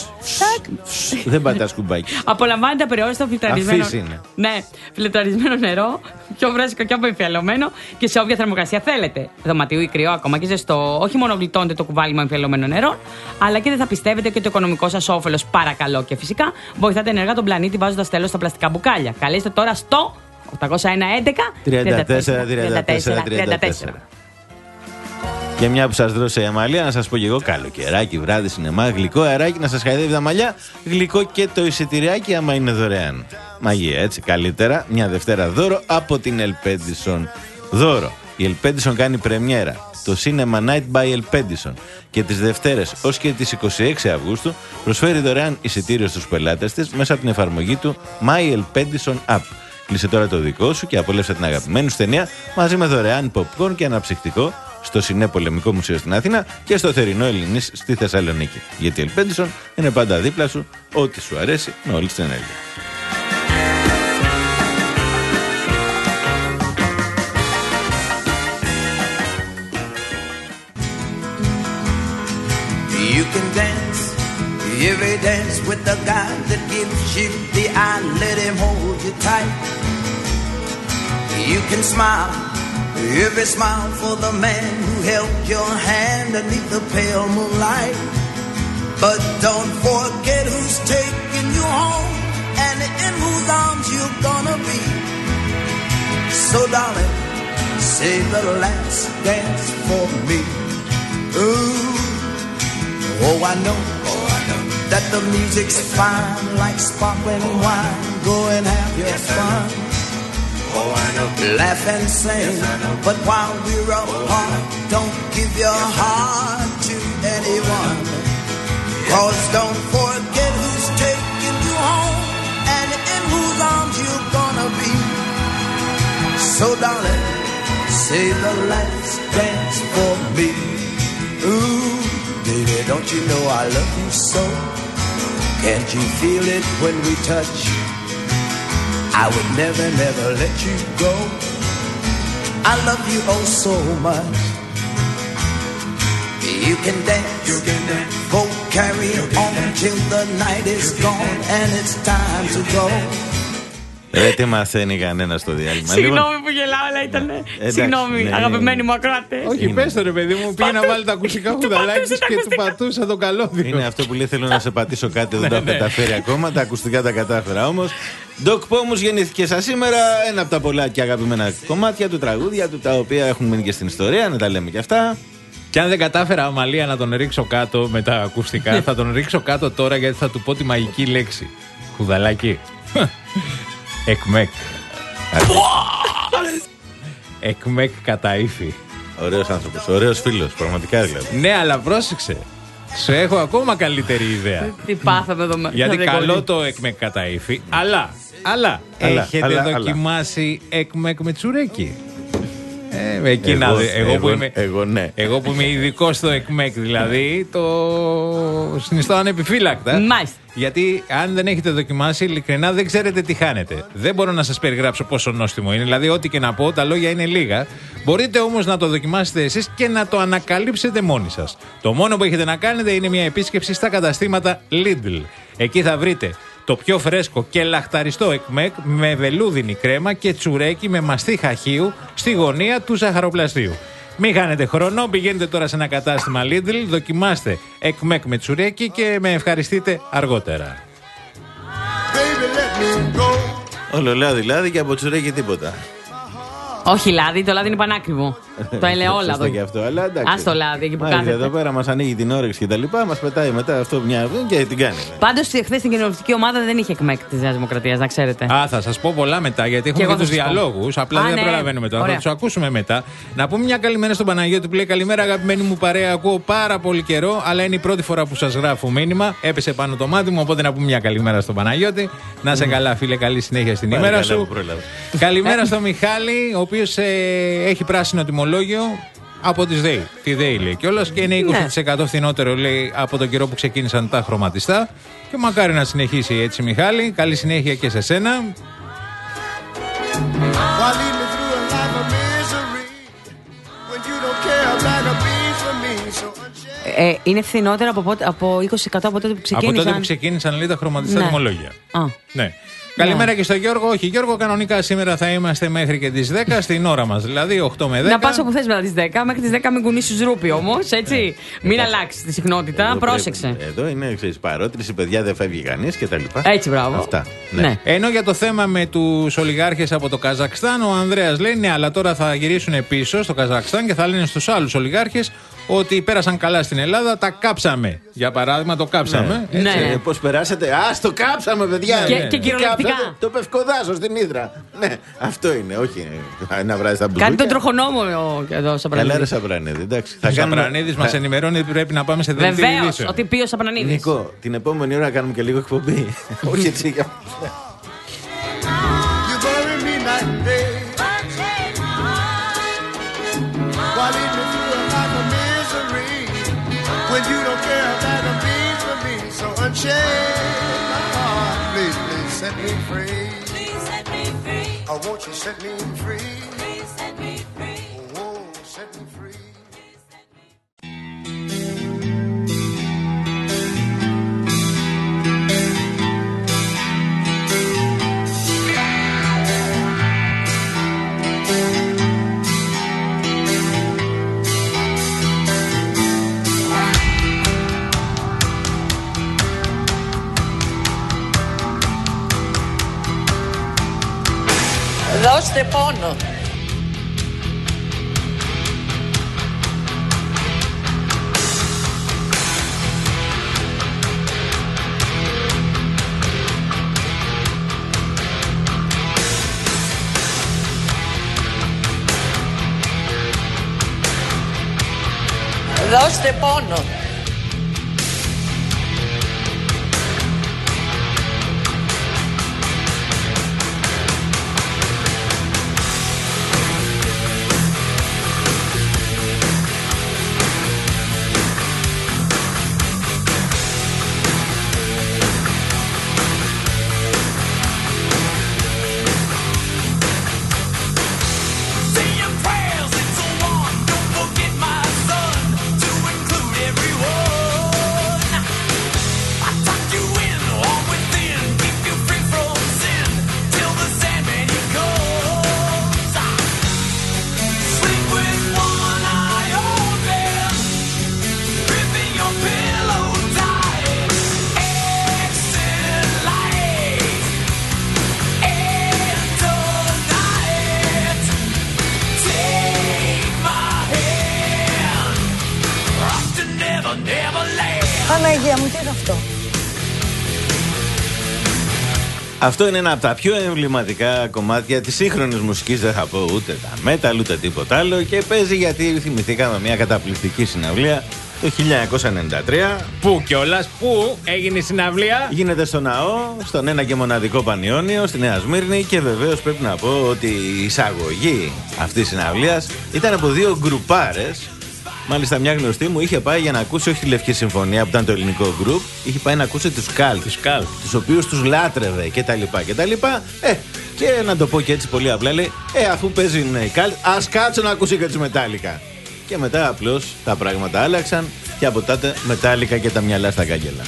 Δεν πατάς κουμπάκι. Απολαμβάνετε απεριόριστο φιλτραρισμένο. Αφής είναι. Ναι, φιλτραρισμένο νερό, πιο βράσικο και απεμφιαλωμένο και σε όποια θερμοκρασία θέλετε. Δωματίου ή κρυό, ακόμα και ζεστό. Όχι μόνο γλιτώνετε το κουβάλιμα εμφιαλωμένο νερό, αλλά και δεν θα πιστεύετε και το οικονομικό σας όφελος. Παρακαλώ και φυσικά βοηθάτε ενεργά τον πλανήτη βάζοντας τέλος στα πλαστικά μπουκάλια. Καλέστε τώρα στο οκτακόσια ένα έντεκα τριάντα τέσσερα τριάντα τέσσερα τριάντα τέσσερα. Και μια που σας δρώσε η Αμαλία, να σας πω και εγώ καλοκαιράκι, βράδυ, σινεμά, γλυκό αεράκι, να σας χαϊδεύει τα μαλλιά, γλυκό και το εισιτηριάκι άμα είναι δωρεάν. Μαγεία, έτσι, καλύτερα, μια Δευτέρα δώρο από την Ελπέντισον. Δώρο. Η Ελπέντισον κάνει πρεμιέρα, το Cinema Night by Ελπέντισον. Και τις Δευτέρες ως και τις είκοσι έξι Αυγούστου προσφέρει δωρεάν εισιτήριο στους πελάτες της μέσα από την εφαρμογή του My Elpendison App. Κλείσε τώρα το δικό σου και απολαύσε την αγαπημένη σου ταινία μαζί με δωρεάν popcorn και αναψυκτικό στο Σινέ Πολεμικό Μουσείο στην Αθήνα και στο Θερινό Ελληνής στη Θεσσαλονίκη. Γιατί η Ελπέντισον είναι πάντα δίπλα σου, ό,τι σου αρέσει με όλη την ενέργεια. You can dance, every dance with the guy that gives you the eye, let him hold you tight. You can smile, every smile for the man who held your hand beneath the pale moonlight. But don't forget who's taking you home and in whose arms you're gonna be. So darling, save the last dance for me. Ooh. Oh, I know, oh, I know that the music's fine like sparkling wine. Go and have your yes, fun. Oh, I know. Laugh and sing, yes, but while we're apart, don't give your heart to anyone. Yes. Cause don't forget who's taking you home and in whose arms you're gonna be. So darling, save the last dance for me. Ooh. Baby, don't you know I love you so? Can't you feel it when we touch? I would never, never let you go. I love you oh so much. You can dance, you can dance. Go carry on till the night is gone and it's time to go. Δεν τι μαθαίνει κανένα στο διάλειμμα. Συγγνώμη που γελάω, αλλά ήταν. Συγγνώμη, αγαπημένοι μου ακροατές. Όχι, πες το ρε παιδί μου, πήγε να βάλει τα ακουστικά κουδαλάκια και του πατούσα το καλώδιο. Είναι αυτό που λέει: θέλω να σε πατήσω κάτι, δεν το έχω καταφέρει ακόμα. Τα ακουστικά τα κατάφερα όμως. Doc Pomus γεννήθηκε σαν σήμερα. Ένα από τα πολλά και αγαπημένα κομμάτια του, τραγούδια του, τα οποία έχουν μείνει και στην ιστορία, να τα λέμε και αυτά. Και αν δεν κατάφερα, Αμαλία, να τον ρίξω κάτω με τα ακουστικά, θα τον ρίξω κάτω τώρα γιατί θα του πω τη μαγική λέξη. Κουδαλάκι. Εκμεκ. Εκμεκ κατά ύφη. Ωραίος άνθρωπος, ωραίος φίλος, πραγματικά δηλαδή. Ναι, αλλά πρόσεξε. Σου έχω ακόμα καλύτερη ιδέα. Τι πάθαμε εδώ μέσα. Γιατί καλό το εκμεκ κατά ύφη, αλλά, αλλά, Αλλά, έχετε αλλά, δοκιμάσει εκμεκ με τσουρέκι? Ε, εκεί Εγώ- να δει- εγώ, που εγώ- είμαι, εγώ ναι. εγώ που είμαι ειδικό στο εκμεκ, δηλαδή, το συνιστώ ανεπιφύλακτα. Μάλιστα. Γιατί αν δεν έχετε δοκιμάσει, ειλικρινά δεν ξέρετε τι χάνετε. Δεν μπορώ να σας περιγράψω πόσο νόστιμο είναι. Δηλαδή, ό,τι και να πω, τα λόγια είναι λίγα. Μπορείτε όμως να το δοκιμάσετε εσείς και να το ανακαλύψετε μόνοι σας. Το μόνο που έχετε να κάνετε είναι μια επίσκεψη στα καταστήματα Lidl. Εκεί θα βρείτε το πιο φρέσκο και λαχταριστό εκμεκ με βελούδινη κρέμα και τσουρέκι με μαστί χαχείου στη γωνία του ζαχαροπλαστείου. Μην χάνετε χρόνο, πηγαίνετε τώρα σε ένα κατάστημα Lidl, δοκιμάστε εκμεκ με τσουρέκι και με ευχαριστείτε αργότερα. Όλο λάδι, λάδι και από τσουρέκι τίποτα. Όχι λάδι, το λάδι είναι πανάκριβο. Το ελαιόλαδο. Σωστό και αυτό, αλλά εντάξει. Ας το λάδι εκεί που Μάλιστα, κάθεται. εδώ πέρα μας ανοίγει την όρεξη και τα λοιπά, μας πετάει μετά αυτό μια και την κάνει. Πάντως χθες στην κοινοβουλευτική ομάδα δεν είχε εκμεκ της Νέας Δημοκρατίας, να ξέρετε. Α, θα σας πω πολλά μετά, γιατί έχουμε εγώ και τους θα σας πω. διαλόγους. Απλά Α, δεν ναι. προλαβαίνουμε τώρα. Ωραία. Θα τους ακούσουμε μετά. Να πούμε μια καλημέρα στον Παναγιώτη που λέει: Καλημέρα, αγαπημένη μου παρέα. Ακούω πάρα πολύ καιρό, αλλά είναι η πρώτη φορά που σας γράφω μήνυμα. Έπεσε πάνω το μάτι μου, οπότε να πούμε μια καλημέρα στον Παναγιώτη. Να σε καλά, φίλε, καλή συνέχεια στην Πάλι ημέρα καλά σου. που πρόλαβες. Καλημέρα στον Μιχάλη, ο οποίος ε, έχει πράσινο τιμολόγιο. Από τις ΔΕΗ. Τη ΔΕΗ λέει κιόλας και είναι είκοσι τοις εκατό φθηνότερο, λέει, από τον καιρό που ξεκίνησαν τα χρωματιστά. Και μακάρι να συνεχίσει έτσι, Μιχάλη. Καλή συνέχεια και σε σένα. Ε, είναι φθηνότερο από, πότε- από είκοσι τοις εκατό από τότε που Από ξεκίνησαν. τότε που ξεκίνησαν, λέει, τα χρωματιστά Ναι. τιμολόγια. Α. Ναι. Καλημέρα και στο Γιώργο. Όχι, Γιώργο, κανονικά σήμερα θα είμαστε μέχρι και τις δέκα στην ώρα μας. Δηλαδή οκτώ με δέκα. Να πας όπου θες μετά τις δέκα. Μέχρι τις δέκα μην κουνήσεις ρούπι όμως, έτσι. Μην αλλάξεις τη συχνότητα. Εδώ Πρόσεξε. πρέπει- Εδώ είναι, ξέρεις, παρότριση, παιδιά δεν φεύγει κανείς και τα λοιπά. Έτσι, μπράβο. Αυτά. Ναι. Ναι. Ενώ για το θέμα με τους ολιγάρχες από το Καζακστάν, ο Ανδρέας λέει ναι, αλλά τώρα θα γυρίσουν πίσω στο Καζακστάν και θα λένε στους άλλους ολιγάρχες ότι πέρασαν καλά στην Ελλάδα, τα κάψαμε. Για παράδειγμα, το κάψαμε. Έτσι, Ναι. ε, πώς περάσατε. Α, το κάψαμε, παιδιά. Και- Ναι. και κυριολεκτικά. Κάψατε Το πευκοδάσο στην Ύδρα. Ναι, αυτό είναι. Όχι ε, ένα βράδυ στα μπουζούκια. Κάτι τον τροχονόμο εδώ, Καλά, ρε Σαπρανίδη. Σαπρανίδη. Εντάξει. Ο κάνουμε- Σαπρανίδης μας Ε, ενημερώνει ότι πρέπει να πάμε σε δελτίο Βεβαίως, ειδήσεων. ότι πει ο Σαπρανίδης. Νίκο, την επόμενη ώρα να κάνουμε και λίγο εκπομπή. Όχι έτσι. για- Δώστε πόνο. Δώστε πόνο. Say your prayers, it's a one. Don't forget my son, to include every Αυτό είναι ένα από τα πιο εμβληματικά κομμάτια της σύγχρονης μουσικής. Δεν θα πω ούτε τα metal ούτε τίποτα άλλο. Και παίζει γιατί θυμηθήκαμε μια καταπληκτική συναυλία το χίλια εννιακόσια ενενήντα τρία. Πού κιόλας, πού έγινε η συναυλία? Γίνεται στο ναό, στον ένα και μοναδικό Πανιόνιο, στη Νέα Σμύρνη. Και βεβαίως πρέπει να πω ότι η εισαγωγή αυτής της συναυλίας ήταν από δύο γκρουπάρες. Μάλιστα, μια γνωστή μου είχε πάει για να ακούσει, όχι τη Λευκή Συμφωνία που ήταν το ελληνικό γκρουπ, είχε πάει να ακούσει τους Καλτ, τους οποίους τους λάτρευε κτλ. κτλ. Ε, και να το πω και έτσι πολύ απλά, λέει, ε, αφού παίζουν οι Καλτ, ας κάτσω να ακούσει και τους Μετάλλικα. Και μετά απλώς τα πράγματα άλλαξαν και από τότε Μετάλλικα και τα μυαλά στα κάγκελα.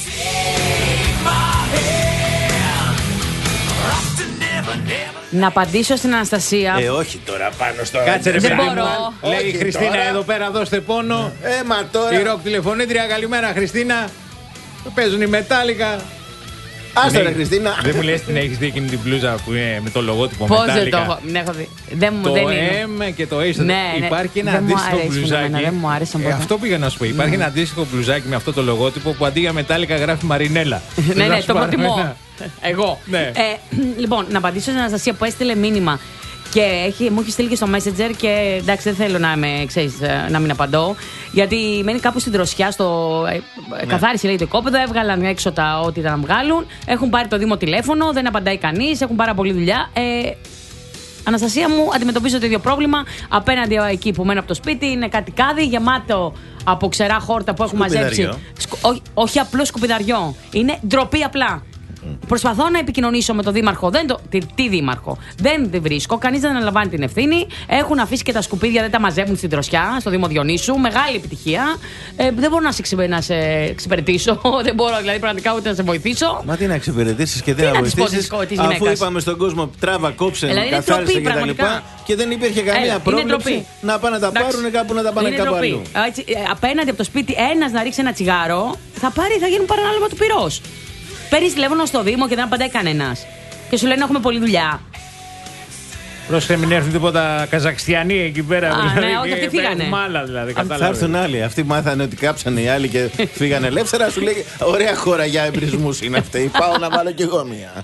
Να απαντήσω στην Αναστασία. Ε, όχι τώρα πάνω στο. Κάτσε ρε Δεν παιδί μπορώ. μου. Λέει η Όχι Χριστίνα τώρα. εδώ πέρα, δώστε πόνο. Ε, μα τώρα. Η ροκ τηλεφωνήτρια, καλημέρα Χριστίνα. Παίζουν οι Μετάλλικα. Άστα ρε Ναι. Χριστίνα. Δεν μου λες την έχεις δει εκείνη την μπλούζα που είναι με το λογότυπο Πώς δεν Μετάλλικα? το έχω. Ναι, έχω δει. Δεν μου Το δεν είναι. M και το H. Ναι, ναι. Υπάρχει ένα Δεν μου αντίστοιχο αρέσουν μπλουζάκι. εμένα, δεν μου άρεσαν Ε, ποτέ. αυτό πήγα να σου πω. Υπάρχει ένα αντίστοιχο μπλουζάκι με αυτό το λογότυπο που αντί για Μετάλλικα γράφει Μαρινέλα. Ναι, Να ναι, σου το πάρω προτιμώ. ένα. Εγώ. Ναι. Ε, λοιπόν, να απαντήσω στην Αναστασία που έστειλε μήνυμα και έχει, μου έχει στείλει και στο Messenger και εντάξει, δεν θέλω να, με, ξέρεις, να μην απαντώ. Γιατί μένει κάπου στην δροσιά, στο. Ναι. Καθάρισε λέει το οικόπεδο, έβγαλαν έξω τα ό,τι ήταν να βγάλουν. Έχουν πάρει το Δήμο τηλέφωνο, δεν απαντάει κανείς, έχουν πάρα πολλή δουλειά. Ε, Αναστασία μου, αντιμετωπίζω το ίδιο πρόβλημα. Απέναντι εκεί που μένω από το σπίτι είναι κάτι κάδι γεμάτο από ξερά χόρτα που έχουν μαζέψει. Σκου, όχι, όχι απλό σκουπιδαριό. Είναι ντροπή απλά. Mm. Προσπαθώ να επικοινωνήσω με τον Δήμαρχο. Δεν το, τι, τι Δήμαρχο. Δεν τη βρίσκω. Κανείς δεν αναλαμβάνει την ευθύνη. Έχουν αφήσει και τα σκουπίδια, δεν τα μαζεύουν στην δροσιά, στο Δήμο Διονύσου. Μεγάλη επιτυχία. Ε, δεν μπορώ να σε, ξυπε, να σε εξυπηρετήσω. Δεν μπορώ δηλαδή πραγματικά ούτε να σε βοηθήσω. Μα τι να εξυπηρετήσεις και δεν να βοηθήσεις, αφού είπαμε στον κόσμο τράβα, κόψε, δηλαδή, καθάρισε και τα λοιπά και δεν υπήρχε καμία Έλα, πρόβλεψη να πάνε να τα πάρουν κάπου να τα πάνε κάπου αλλού. Έτσι, απέναντι από το σπίτι ένας να ρίξει ένα τσιγάρο θα πάρει, θα γίνουν παρανάλωμα του πυρός. Παίρνεις τηλέφωνο στο Δήμο και δεν απαντάει κανένας. Και σου λένε έχουμε πολλή δουλειά. Πρόσεχε μην έρθουν τίποτα Καζακστιανοί εκεί πέρα. Α, δηλαδή, ναι, όχι αυτοί φύγανε. Μάλα, δηλαδή, θα έρθουν άλλοι. Αυτοί μάθανε ότι κάψανε οι άλλοι και φύγανε ελεύθερα. Σου λέει ωραία χώρα για εμπρισμούς είναι αυτή. Πάω να βάλω κι εγώ μία.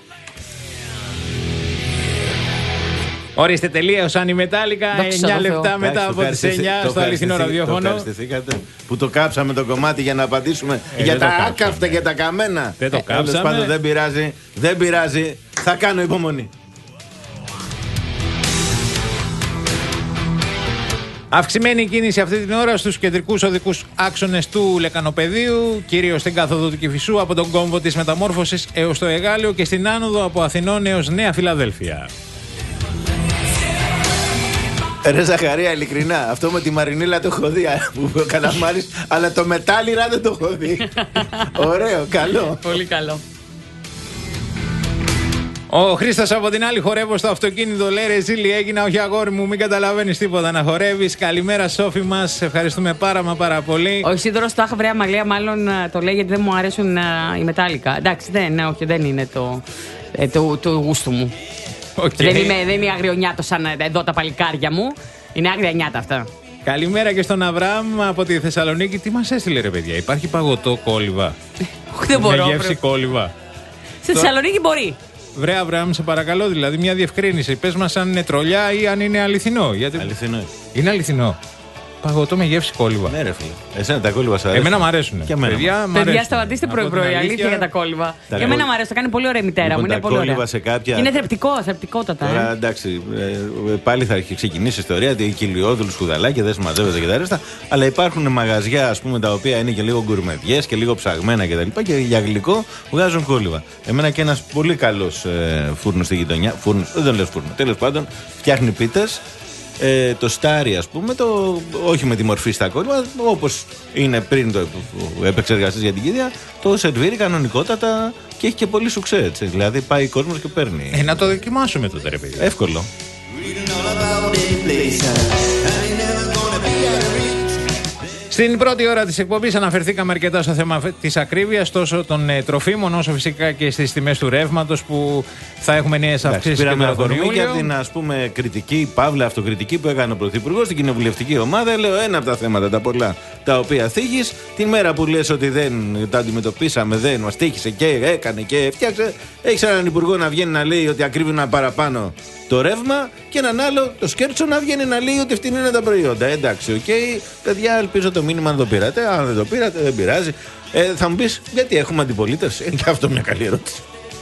Ορίστε, τελείωσαν οι Μετάλλικα εννιά λεπτά μετά από τις εννιά στο αληθινό ραδιόφωνο. Ευχαριστηθήκατε που το κάψαμε το κομμάτι για να απαντήσουμε ε, για τα άκαυτα και τα καμένα. Δεν το ε, κάψαμε. Πάντων, δεν πειράζει, δεν πειράζει. Θα κάνω υπομονή. Αυξημένη κίνηση αυτή την ώρα στους κεντρικούς οδικούς άξονες του Λεκανοπεδίου, κυρίως στην κάθοδο του Κηφισού από τον κόμβο της Μεταμόρφωσης έως το Εγάλεο και στην άνοδο από Αθηνών έως Νέα Φιλαδέλφια. Ρε Ζαχαρία, ειλικρινά, αυτό με τη Μαρινίλα το έχω δει που ο Καλαμάρης, αλλά το Μετάλλιρα δεν το έχω δει. Ωραίο, καλό. Πολύ καλό. Ο Χρήστος από την άλλη χορεύω στο αυτοκίνητο, λέει ρε Ζήλη, έγινα, όχι αγόρι μου, μην καταλαβαίνεις τίποτα να χορεύεις. Καλημέρα Σόφη μας, ευχαριστούμε πάρα μα πάρα πολύ. Ο Σίδωρος το Αχαβρέα Μαγλία μάλλον το λέει γιατί δεν μου αρέσουν οι Μετάλλικα. Εντάξει, δεν, ναι, όχι, δεν είναι το, ε, το, το γούστο μου. Okay. Δεν είμαι, δεν είμαι αγριονιάτο σαν εδώ τα παλικάρια μου. Είναι άγρια νιάτα αυτά. Καλημέρα και στον Αβραάμ από τη Θεσσαλονίκη. Τι μας έστειλε ρε παιδιά, υπάρχει παγωτό κόλληβα? Όχι, δεν μπορώ. Με γεύση κόλληβα. Στη Θεσσαλονίκη μπορεί. Βρε Αβραάμ, σε παρακαλώ, δηλαδή μια διευκρίνηση. Πες μας αν είναι τρολιά ή αν είναι αληθινό. Γιατί... Αληθινό. Είναι αληθινό. Παγωτό με γεύση κόλληβα. Ναι, ρε φίλε. Εσένα τα κόλληβα σου αρέσουν? Εμένα μου αρέσουν. Και εμένα. Παιδιά, Παιδιά σταματήστε πρωί-πρωί. Αλήθεια για τα κόλληβα. Τα και εμένα μου αρέσει, το κάνει πολύ ωραία η μητέρα μου. Είναι πολύ ωραία. Σε κάποια... Είναι θρεπτικό, θρεπτικότατα. Τώρα ε. εντάξει, ε, πάλι θα έχει ξεκινήσει η ιστορία ότι οι κοιλιόδουλου σκουδαλάκια δεν συμμαζεύεται και τα ρέστα. Αλλά υπάρχουν μαγαζιά ας πούμε, τα οποία είναι και λίγο γκουρμεδιές και λίγο ψαγμένα κτλ. Και, και για γλυκό βγάζουν κόλληβα. Εμένα και ένα πολύ καλό ε, φούρνο στη γειτονιά. Φούρνο, δεν λες φούρνο. Τέλος πάντων, φτιάχνει πίτες. Ε, το στάρι, ας πούμε, το, όχι με τη μορφή στα κόλληβα, όπως είναι πριν το επεξεργαστής για την κηδεία, το σερβίρει κανονικότατα και έχει και πολύ σουξέ, έτσι. Δηλαδή πάει κόσμος και παίρνει. Ε, να το δοκιμάσουμε τότε, ρε παιδί. Εύκολο. Στην πρώτη ώρα της εκπομπής αναφερθήκαμε αρκετά στο θέμα της ακρίβειας, τόσο των ε, τροφίμων, όσο φυσικά και στις τιμές του ρεύματος που θα έχουμε νέες αυξήσεις. Πήραμε αφορμή για για την ας πούμε κριτική, παύλα αυτοκριτική που έκανε ο Πρωθυπουργός στην κοινοβουλευτική ομάδα. Λέω ένα από τα θέματα, τα πολλά τα οποία θίγεις. Την μέρα που λες ότι δεν τα αντιμετωπίσαμε, δεν μας τύχησε και έκανε και έφτιαξε, έχεις έναν υπουργό να βγαίνει να λέει ότι ακρίβει παραπάνω το ρεύμα και έναν άλλο, το Σκέρτσο, να βγαίνει να λέει ότι φτηνή είναι τα προϊόντα. Εντάξει, οκ, okay. Παιδιά, ελπίζω το μήνυμα να το πήρατε. Αν δεν το πήρατε, δεν πειράζει. Ε, θα μου πεις, γιατί έχουμε αντιπολίτευση? Και αυτό μια καλή ερώτηση.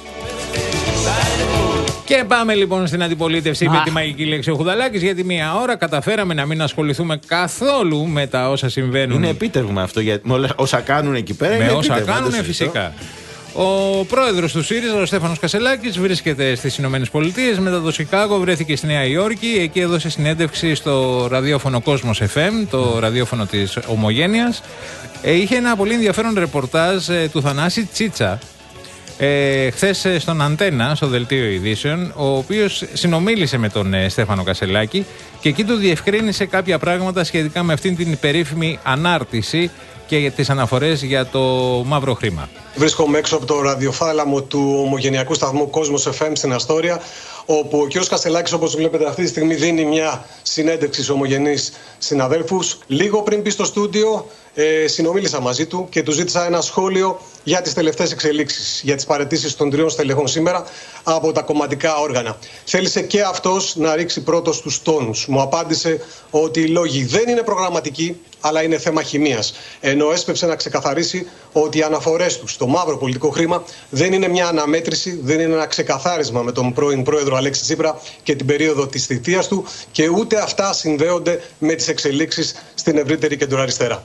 Και πάμε λοιπόν στην αντιπολίτευση με τη μαγική λέξη ο Χουδαλάκης. Γιατί μία ώρα καταφέραμε να μην ασχοληθούμε καθόλου με τα όσα συμβαίνουν. Είναι επίτευγμα αυτό, γιατί με όλα όσα κάνουν εκεί πέρα. Με είναι όσα κάνουν, φυσικά. Ο πρόεδρος του ΣΥΡΙΖΑ, ο Στέφανος Κασσελάκης, βρίσκεται στις Ηνωμένες Πολιτείες. Μετά το Σικάγο βρέθηκε στη Νέα Υόρκη. Εκεί έδωσε συνέντευξη στο ραδιόφωνο Κόσμος εφ εμ, το ραδιόφωνο της Ομογένειας. Ε, είχε ένα πολύ ενδιαφέρον ρεπορτάζ ε, του Θανάση Τσίτσα. Ε, χθες στον Αντένα, στο δελτίο ειδήσεων, ο οποίος συνομίλησε με τον ε, Στέφανο Κασσελάκη και εκεί του διευκρίνησε κάποια πράγματα σχετικά με αυτήν την περίφημη ανάρτηση και για τις αναφορές για το μαύρο χρήμα. Βρίσκομαι έξω από το ραδιοφάλαμο του ομογενειακού σταθμού Κόσμος εφ εμ στην Αστόρια, όπου ο κ. Κασσελάκης, όπως βλέπετε αυτή τη στιγμή, δίνει μια συνέντευξη σε ομογενείς συναδέλφους. Λίγο πριν μπει στο στούντιο, ε, συνομίλησα μαζί του και του ζήτησα ένα σχόλιο για τις τελευταίες εξελίξεις, για τις παραιτήσεις των τριών στελεχών σήμερα από τα κομματικά όργανα. Θέλησε και αυτός να ρίξει πρώτος τους τόνους. Μου απάντησε ότι οι λόγοι δεν είναι προγραμματικοί, αλλά είναι θέμα χημείας. Ενώ έσπευσε να ξεκαθαρίσει ότι οι αναφορές του στο μαύρο πολιτικό χρήμα δεν είναι μια αναμέτρηση, δεν είναι ένα ξεκαθάρισμα με τον πρώην πρόεδρο Αλέξη Τσίπρα και την περίοδο της θητείας του, και ούτε αυτά συνδέονται με τις εξελίξεις στην ευρύτερη κεντροαριστερά.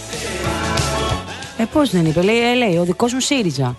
Ε, πώς δεν είπε, λέει, ε, λέει ο δικός μου ΣΥΡΙΖΑ.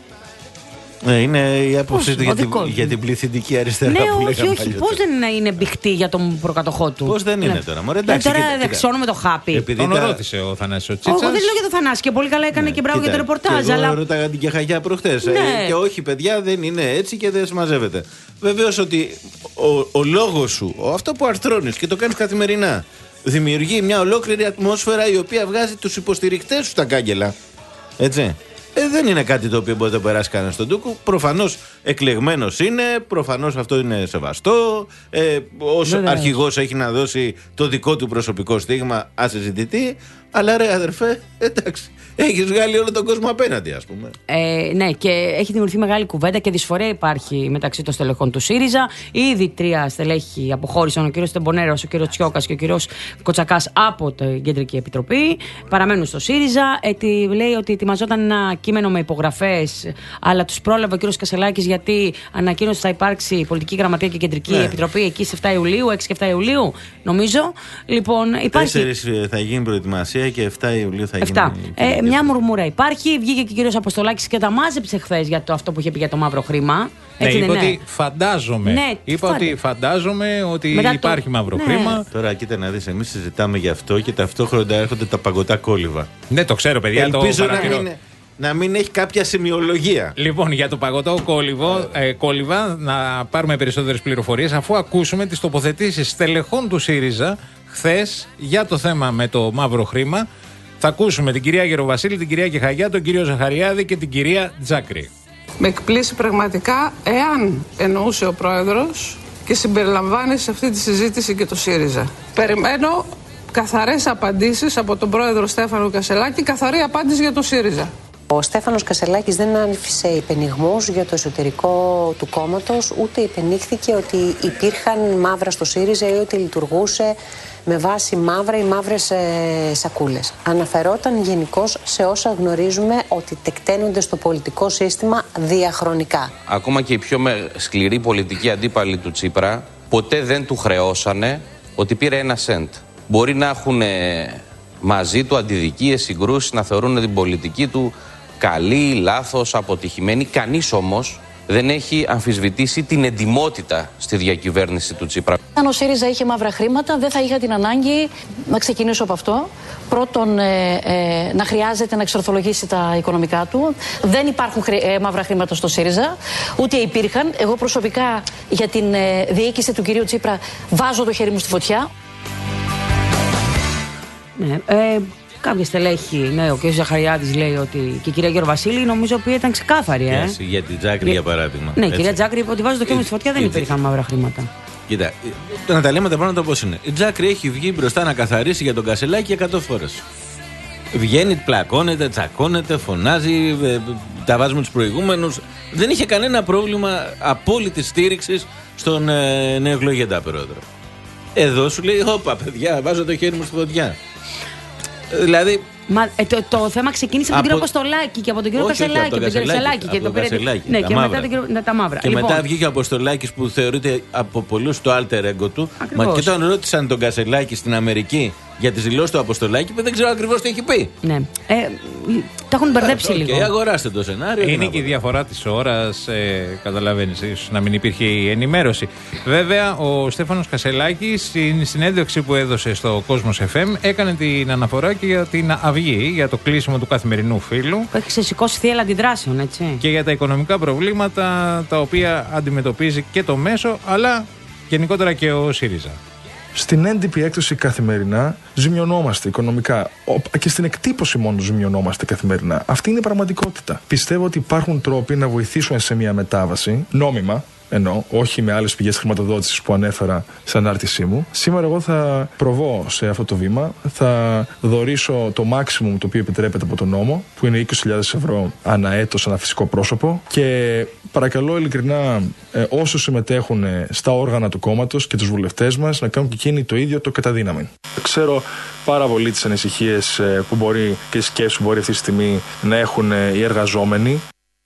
Ναι, είναι η άποψή του για, την, για την πληθυντική αριστερά, ναι, που όχι, λέγαμε όχι. παλιότερα. Πώς δεν είναι μπιχτή για τον προκατοχό του? Πώς δεν είναι ναι. τώρα, μωρέ, εντάξει. Ε, τώρα κοίτα, δεξιώνουμε το χάπι. Επειδή τον τα... ρώτησε ο Θανάσης ο Τσίτσας. Εγώ δεν λέω για το Θανάση και πολύ καλά έκανε ναι, και μπράβο για το ρεπορτάζ. Και αλλά... εγώ ρώταγα την Κεχαγιά προχτές. Ναι. Ε, και όχι, παιδιά, δεν είναι έτσι και δεν συμμαζεύεται. Βεβαίως ότι ο, ο λόγος σου, ο, αυτό που αρθρώνεις και το κάνεις καθημερινά, δημιουργεί μια ολόκληρη ατμόσφαιρα η οποία βγάζει τους υποστηρικτές σου τα κάγκελα. Έτσι. Ε, δεν είναι κάτι το οποίο μπορεί να περάσει κανένα στον τούκο. Προφανώς εκλεγμένος είναι, προφανώς αυτό είναι σεβαστό. Ε, ως αρχηγός έχει να δώσει το δικό του προσωπικό στίγμα, ασυζητητή. Αλλά ρε αδερφέ, εντάξει, έχεις βγάλει όλο τον κόσμο απέναντι, ας πούμε. Ε, ναι, και έχει δημιουργηθεί μεγάλη κουβέντα και δυσφορία υπάρχει μεταξύ των στελεχών του ΣΥΡΙΖΑ. Ήδη τρία στελέχη αποχώρησαν, ο κύριος Τεμπονέρος, ο κύριος Τσιόκας και ο κύριος Κοτσακάς, από την Κεντρική Επιτροπή. Παραμένουν στο ΣΥΡΙΖΑ. Ε, τι, λέει ότι ετοιμαζόταν ένα κείμενο με υπογραφές, αλλά τους πρόλαβε ο κύριος Κασσελάκης γιατί ανακοίνωσε ότι θα υπάρξει πολιτική γραμματεία και Κεντρική ναι. Επιτροπή εκεί στις εφτά Ιουλίου, έξι και εφτά Ιουλίου, νομίζω. Λοιπόν, υπάρχει. τέσσερις θα γίνει προετοιμασία και εφτά Ιουλίου θα εφτά. γίνει. Ε, μια μουρμούρα υπάρχει. Βγήκε και ο κύριος Αποστολάκης και τα μάζεψε χθες για το, αυτό που είχε πει για το μαύρο χρήμα. Έτσι, ναι, είπε ναι. ότι φαντάζομαι. Ναι, είπα φαντα... ότι φαντάζομαι ότι μετά υπάρχει το... μαύρο ναι. χρήμα. Τώρα κοίτα να δεις, εμείς συζητάμε για αυτό και ταυτόχρονα έρχονται τα παγωτά κόλληβα. Ναι, το ξέρω, παιδιά. Ελπίζω το να, μην, να μην έχει κάποια σημειολογία. Λοιπόν, για το παγωτό κόλληβο, ε, κόλληβα, να πάρουμε περισσότερες πληροφορίες αφού ακούσουμε τις τοποθετήσεις στελεχών του ΣΥΡΙΖΑ χθες για το θέμα με το μαύρο χρήμα. Θα ακούσουμε την κυρία Γεροβασίλη, την κυρία Κεχαγιά, τον κύριο Ζαχαριάδη και την κυρία Τζάκρη. Με εκπλήσει πραγματικά εάν εννοούσε ο πρόεδρος και συμπεριλαμβάνει σε αυτή τη συζήτηση και το ΣΥΡΙΖΑ. Περιμένω καθαρές απαντήσεις από τον πρόεδρο Στέφανο Κασσελάκη, καθαρή απάντηση για το ΣΥΡΙΖΑ. Ο Στέφανος Κασσελάκης δεν άφησε υπενιγμούς για το εσωτερικό του κόμματος, ούτε υπενήχθηκε ότι υπήρχαν μαύρα στο ΣΥΡΙΖΑ ή ότι λειτουργούσε με βάση μαύρα ή μαύρες ε, σακούλες. Αναφερόταν γενικώς σε όσα γνωρίζουμε ότι τεκταίνονται στο πολιτικό σύστημα διαχρονικά. Ακόμα και οι πιο σκληροί πολιτικοί αντίπαλοι του Τσίπρα ποτέ δεν του χρεώσανε ότι πήρε ένα σεντ. Μπορεί να έχουν μαζί του αντιδικίες, συγκρούσεις, να θεωρούν την πολιτική του καλή, λάθος, αποτυχημένη. Κανείς όμως δεν έχει αμφισβητήσει την εντιμότητα στη διακυβέρνηση του Τσίπρα. Αν ο ΣΥΡΙΖΑ είχε μαύρα χρήματα, δεν θα είχα την ανάγκη, να ξεκινήσω από αυτό, πρώτον ε, ε, να χρειάζεται να εξορθολογήσει τα οικονομικά του. Δεν υπάρχουν χρη, ε, μαύρα χρήματα στο ΣΥΡΙΖΑ, ούτε υπήρχαν. Εγώ προσωπικά για την ε, διοίκηση του κυρίου Τσίπρα βάζω το χέρι μου στη φωτιά. Ναι, ε, κάποια στελέχη, ναι, ο κ. Ζαχαριάδης λέει ότι και η κυρία Γεροβασίλη, νομίζω ότι ήταν ξεκάθαρη. Ε. Yes, για την Τζάκρη, για, για παράδειγμα. Ναι, η κυρία Τζάκρη είπε ότι βάζει το χέρι μου στη φωτιά, δεν υπήρχαν μαύρα χρήματα. Κοίτα, να τα λέμε τα πράγματα πώς είναι. Η Τζάκρη έχει βγει μπροστά να καθαρίσει για τον Κασσελάκη εκατό φορές. Βγαίνει, πλακώνεται, τσακώνεται, φωνάζει, ε, τα βάζουμε τους προηγούμενους. Δεν είχε κανένα πρόβλημα απόλυτης στήριξης στον ε, νεοεκλογέντα πρόεδρο. Εδώ σου λέει, όπα παιδιά, βάζω το χέρι μου στη φωτιά. Δηλαδή. Μα, ε, το, το θέμα ξεκίνησε από τον κύριο Αποστολάκη και από τον κύριο όχι, Κασελάκη. από τον Κασελάκη και το πήρε. Ναι, και μετά, τον κύριο, ναι, τα μαύρα. Και λοιπόν. μετά βγήκε ο Αποστολάκης που θεωρείται από πολλούς το alter ego του. Ακριβώς. Μα και όταν ρώτησαν τον Κασελάκη στην Αμερική για τις δηλώσεις του Αποστολάκη, που δεν ξέρω ακριβώς τι έχει πει. Ναι. Ε, τα έχουν μπερδέψει okay, λίγο. Και αγοράστε το σενάριο. Είναι και η διαφορά της ώρας, ε, καταλαβαίνεις, ίσως να μην υπήρχε η ενημέρωση. Βέβαια, ο Στέφανος Κασελάκης στην συνέντευξη που έδωσε στο Κόσμος εφ εμ έκανε την αναφορά και για την Αυγή, για το κλείσιμο του καθημερινού φύλου. Που έχει ξεσηκώσει θύελλα αντιδράσεων, έτσι. Και για τα οικονομικά προβλήματα τα οποία αντιμετωπίζει και το μέσο, αλλά γενικότερα και ο ΣΥΡΙΖΑ. Στην έντυπη έκδοση καθημερινά ζημιωνόμαστε οικονομικά. Και στην εκτύπωση μόνο ζημιωνόμαστε καθημερινά. Αυτή είναι η πραγματικότητα. Πιστεύω ότι υπάρχουν τρόποι να βοηθήσουμε σε μια μετάβαση, νόμιμα, ενώ όχι με άλλες πηγές χρηματοδότησης που ανέφερα στην ανάρτησή μου. Σήμερα εγώ θα προβώ σε αυτό το βήμα, θα δωρήσω το maximum το οποίο επιτρέπεται από τον νόμο, που είναι είκοσι χιλιάδες ευρώ ανά έτος, ανά φυσικό πρόσωπο, και παρακαλώ ειλικρινά ε, όσους συμμετέχουν στα όργανα του κόμματος και τους βουλευτές μας να κάνουν και εκείνοι το ίδιο το κατά δύναμη. Ξέρω πάρα πολύ τις ανησυχίες ε, που μπορεί και τις σκέψεις που μπορεί αυτή τη στιγμή να έχουν ε, οι εργαζόμενοι.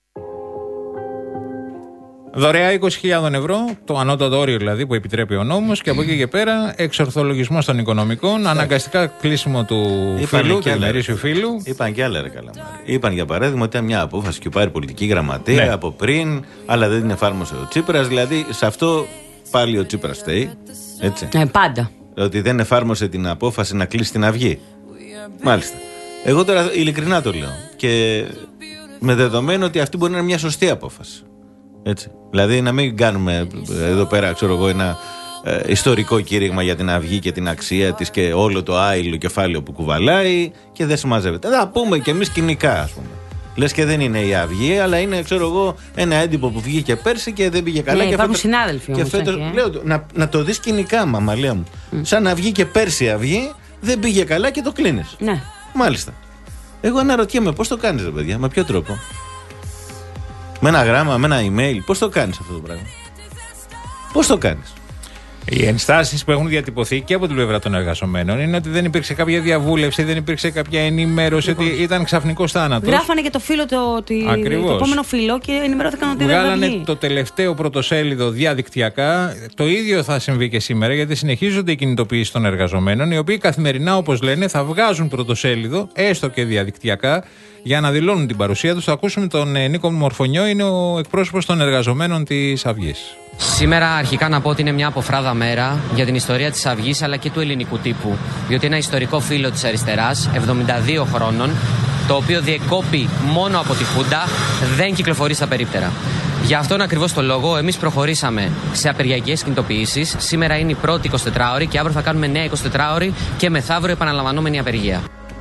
Δωρεά είκοσι χιλιάδες ευρώ, το ανώτατο όριο δηλαδή που επιτρέπει ο νόμος, και από εκεί και πέρα εξορθολογισμός των οικονομικών, αναγκαστικά κλείσιμο του φύλου, του ημερήσιου φύλου. Είπαν και άλλα, ρε Καλαμάρη. Είπαν για παράδειγμα ότι ήταν μια απόφαση και πάρει πολιτική γραμματεία ναι. από πριν, αλλά δεν την εφάρμοσε ο Τσίπρας. Δηλαδή σε αυτό πάλι ο Τσίπρας φταίει. Έτσι. Ε, πάντα. Ότι δεν εφάρμοσε την απόφαση να κλείσει την Αυγή. Μάλιστα. Εγώ τώρα ειλικρινά το λέω. Και με δεδομένο ότι αυτή μπορεί να είναι μια σωστή απόφαση. Έτσι. Δηλαδή να μην κάνουμε εδώ πέρα, ξέρω εγώ, ένα ε, ιστορικό κήρυγμα για την Αυγή και την αξία της και όλο το άειλο κεφάλαιο που κουβαλάει και δεν συμμαζεύεται. Θα πούμε κι εμείς κοινικά, ας πούμε. Λες και δεν είναι η Αυγή, αλλά είναι, ξέρω εγώ, ένα έντυπο που βγήκε πέρσι και δεν πήγε καλά. Ναι, και υπάρχουν φέτος, συνάδελφοι όμως. Και φέτος, ε. λέω, να, να το δεις κοινικά, μαμαλία μου. Mm. Σαν να βγει και πέρσι η Αυγή, δεν πήγε καλά και το κλείνεις. Ναι. Μάλιστα. Εγώ αναρωτιέμαι πώς το κάνεις, ρε παιδιά, με ποιο τρόπο. Με ένα γράμμα, με ένα email. Πώς το κάνεις αυτό το πράγμα. Πώς το κάνεις. Οι ενστάσεις που έχουν διατυπωθεί και από την πλευρά των εργαζομένων είναι ότι δεν υπήρξε κάποια διαβούλευση, δεν υπήρξε κάποια ενημέρωση, λοιπόν, ότι ήταν ξαφνικός θάνατος. Γράφανε και το φύλλο, το, το, το επόμενο φύλλο και ενημερώθηκαν ότι δεν θα βγει. Βγάλανε το τελευταίο πρωτοσέλιδο διαδικτυακά. Το ίδιο θα συμβεί και σήμερα, γιατί συνεχίζονται οι κινητοποιήσεις των εργαζομένων, οι οποίοι καθημερινά, όπως λένε, θα βγάζουν πρωτοσέλιδο, έστω και διαδικτυακά, για να δηλώνουν την παρουσία τους. Θα ακούσουμε τον Νίκο Μορφωνιό, είναι ο εκπρόσωπος των εργαζομένων της Αυγής. Σήμερα αρχικά να πω ότι είναι μια αποφράδα μέρα για την ιστορία της Αυγής αλλά και του ελληνικού τύπου. Διότι ένα ιστορικό φύλλο της αριστεράς, εβδομήντα δύο χρόνων, το οποίο διεκόπη μόνο από τη Χούντα, δεν κυκλοφορεί στα περίπτερα. Για αυτόν ακριβώς το λόγο, εμείς προχωρήσαμε σε απεργιακές κινητοποιήσεις. Σήμερα είναι η πρώτη εικοσιτετράωρη και αύριο θα κάνουμε νέα εικοσιτετράωρη και μεθαύριο επαναλαμβανόμενη απεργία.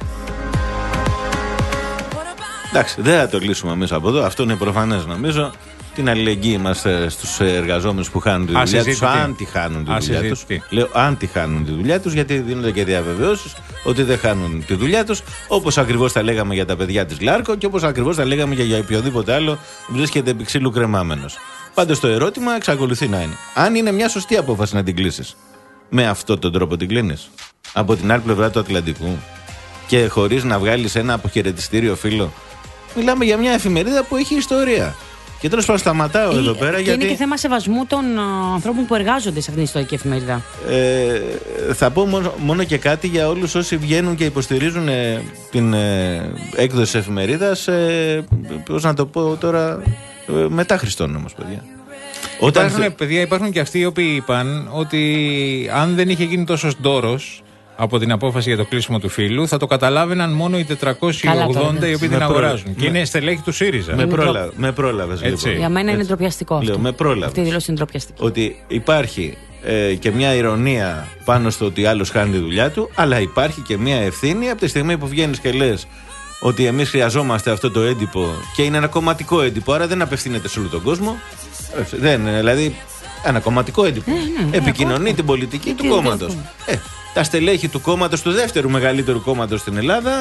Εντάξει, δεν θα το λύσουμε εμείς από εδώ. Αυτό είναι προφανές νομίζω. Την αλληλεγγύη μας στους εργαζόμενους που χάνουν τη δουλειά τους, αν τη χάνουν τη δουλειά τους. Λέω αν τη χάνουν τη δουλειά τους, γιατί δίνονται και διαβεβαιώσεις ότι δεν χάνουν τη δουλειά τους. Όπως ακριβώς τα λέγαμε για τα παιδιά της Λάρκο και όπως ακριβώς τα λέγαμε και για οποιοδήποτε άλλο βρίσκεται επί ξύλου κρεμάμενος. Πάντως το ερώτημα εξακολουθεί να είναι: αν είναι μια σωστή απόφαση να την κλείσεις, με αυτόν τον τρόπο την κλείνεις, από την άλλη πλευρά του Ατλαντικού και χωρίς να βγάλεις ένα αποχαιρετιστήριο φύλλο. Μιλάμε για μια εφημερίδα που έχει ιστορία. Και τέλος πάντων σταματάω η, εδώ πέρα. Και γιατί είναι και θέμα σεβασμού των uh, ανθρώπων που εργάζονται σε αυτήν την ιστορική εφημερίδα. Ε, θα πω μόνο, μόνο και κάτι για όλους όσοι βγαίνουν και υποστηρίζουν ε, την ε, έκδοση εφημερίδας. Ε, πώς να το πω τώρα, ε, μετά Χριστόν όμως, παιδιά. Όταν υπάρχουν, θε... παιδιά, υπάρχουν και αυτοί οι οποίοι είπαν ότι αν δεν είχε γίνει τόσος ντόρος από την απόφαση για το κλείσιμο του φύλου, θα το καταλάβαιναν μόνο οι τετρακόσιοι ογδόντα οι οποίοι την αγοράζουν. Με... Και είναι στελέχη του ΣΥΡΙΖΑ. Με, πρόλα... με πρόλαβες λοιπόν. Για μένα είναι ντροπιαστικό αυτό. Λέω, με πρόλαβες. Αυτή η δήλωση είναι ντροπιαστική. Ότι υπάρχει ε, και μια ηρωνία πάνω στο ότι άλλος χάνει τη δουλειά του, αλλά υπάρχει και μια ευθύνη από τη στιγμή που βγαίνεις και λες ότι εμείς χρειαζόμαστε αυτό το έντυπο και είναι ένα κομματικό έντυπο, άρα δεν απευθύνεται σε όλο τον κόσμο. Δεν, δηλαδή, ένα κομματικό έντυπο. Ναι, ναι, επικοινωνεί ναι, την πολιτική του κόμματος. Ε, τα στελέχη του κόμματος, του δεύτερου μεγαλύτερου κόμματος στην Ελλάδα,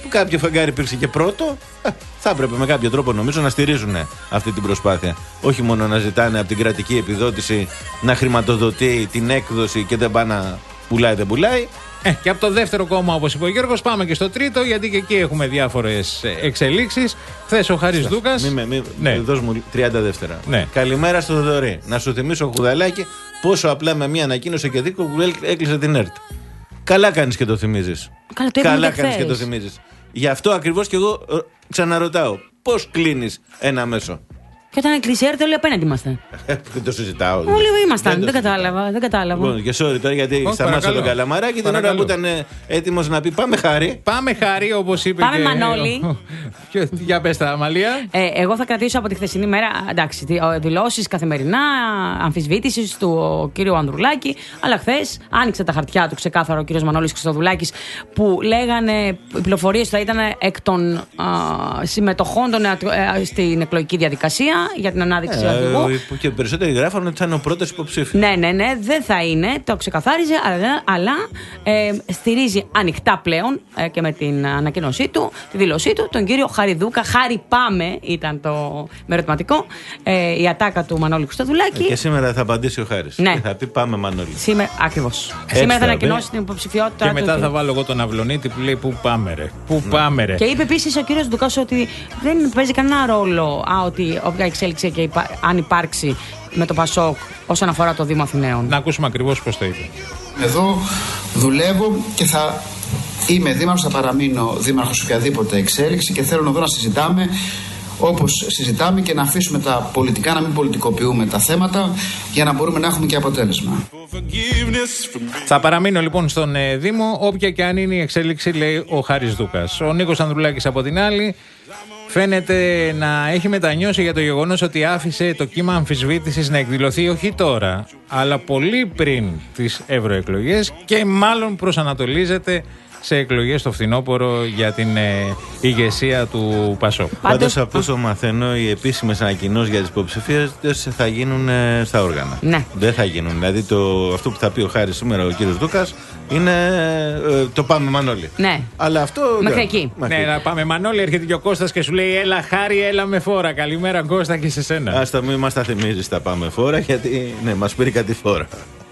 που κάποιο φεγγάρι υπήρξε και πρώτο, θα έπρεπε με κάποιο τρόπο νομίζω να στηρίζουν αυτή την προσπάθεια. Όχι μόνο να ζητάνε από την κρατική επιδότηση να χρηματοδοτεί την έκδοση και δεν πάνε να πουλάει, δεν πουλάει. Ε, και από το δεύτερο κόμμα, όπως είπε ο Γιώργος, πάμε και στο τρίτο, γιατί και εκεί έχουμε διάφορες εξελίξεις. Χθες ο Χάρης Δούκας. Μη, μη, μη, ναι. Δώσ' μου τριάντα δεύτερα. Ναι. Καλημέρα στο Θοδωρή. Να σου θυμίσω, Χουδαλάκη, πόσο απλά με μία ανακοίνωση και δίκο που έκλεισε την ΕΡΤ. Καλά κάνεις και το θυμίζεις. Καλά, το Καλά και κάνεις και το θυμίζεις. Γι' αυτό ακριβώς και εγώ ε, ξαναρωτάω. Πώς κλείνεις ένα μέσο? Και όταν κλείσει η ΕΡΤ, όλοι απέναντι είμαστε. Δεν το συζητάω. Όλοι ήμασταν. Δεν, δεν κατάλαβα. Δεν κατάλαβα. Λοιπόν, και sorry τώρα γιατί oh, σταμάτησα τον Καλαμαράκη την ώρα που ήταν έτοιμος να πει πάμε Χάρη. Πάμε Χάρη, όπως είπε. Πάμε και... Μανώλη. Για πες τα, Αμαλία. Ε, εγώ θα κρατήσω από τη χθεσινή μέρα, εντάξει, δηλώσεις καθημερινά, αμφισβήτησης του κύριου Ανδρουλάκη. Αλλά χθες άνοιξε τα χαρτιά του ξεκάθαρα ο κύριος Μανώλης Χριστοδουλάκης, που λέγανε οι πληροφορίες θα ήταν εκ των α, συμμετοχών των, ε, στην εκλογική διαδικασία για την ανάδειξη ε, αρχηγού. Και περισσότεροι γράφανε ότι θα είναι ο πρώτος υποψήφιος. Ναι, ναι, ναι, δεν θα είναι, το ξεκαθάριζε, αλλά, αλλά ε, στηρίζει ανοιχτά πλέον ε, και με την ανακοίνωσή του, τη δήλωσή του, τον κύριο Χαριδούκα. Χάρη πάμε ήταν το με ερωτηματικό, ε, η ατάκα του Μανώλη Χριστοδουλάκη. Ε, και σήμερα θα απαντήσει ο Χάρης. Ναι. Και θα πει πάμε Μανώλη. Σήμερα, ακριβώς. Σήμερα θα ανακοινώσει την υποψηφιότητα. Και μετά του, θα βάλω εγώ τον Αυλονίτη που λέει πού πάμε ρε. Πού ναι. πάμε ρε. Και είπε επίσης ο κύριος Ντουκάς ότι δεν παίζει κανένα ρόλο α, ότι όποια εξέλιξη και υπά, αν υπάρξει με το Πασόκ όσον αφορά το Δήμο Αθηναίων. Να ακούσουμε ακριβώς πώς το είπε. Εδώ δουλεύω και θα είμαι δήμαρχος, θα παραμείνω δήμαρχος οποιαδήποτε εξέλιξη και θέλω εδώ να συζητάμε όπως συζητάμε και να αφήσουμε τα πολιτικά, να μην πολιτικοποιούμε τα θέματα για να μπορούμε να έχουμε και αποτέλεσμα. Θα παραμείνω λοιπόν στον ε, Δήμο, όποια και αν είναι η εξέλιξη, λέει ο Χάρης Δούκας. Ο Νίκος Ανδρουλάκης από την άλλη φαίνεται να έχει μετανιώσει για το γεγονός ότι άφησε το κύμα αμφισβήτησης να εκδηλωθεί όχι τώρα, αλλά πολύ πριν τις ευρωεκλογές και μάλλον προσανατολίζεται σε εκλογές στο φθινόπωρο για την ε, ηγεσία του Πασόκ. Πάντως από όσο μαθαίνω, οι επίσημες ανακοινώσεις για τις υποψηφίες θα γίνουν ε, στα όργανα. Ναι. Δεν θα γίνουν. Δηλαδή το, αυτό που θα πει ο Χάρης σήμερα, ο κύριος Δούκας, είναι ε, το πάμε Μανώλη. Ναι. Αλλά αυτό. Μέχρι εκεί. Ναι, να πάμε Μανώλη, έρχεται και ο Κώστας και σου λέει έλα Χάρη, έλα με φόρα. Καλημέρα Κώστα και σε σένα. Άστα μην μας τα θυμίζεις τα πάμε φόρα, γιατί ναι, μας πήρε κάτι φόρα.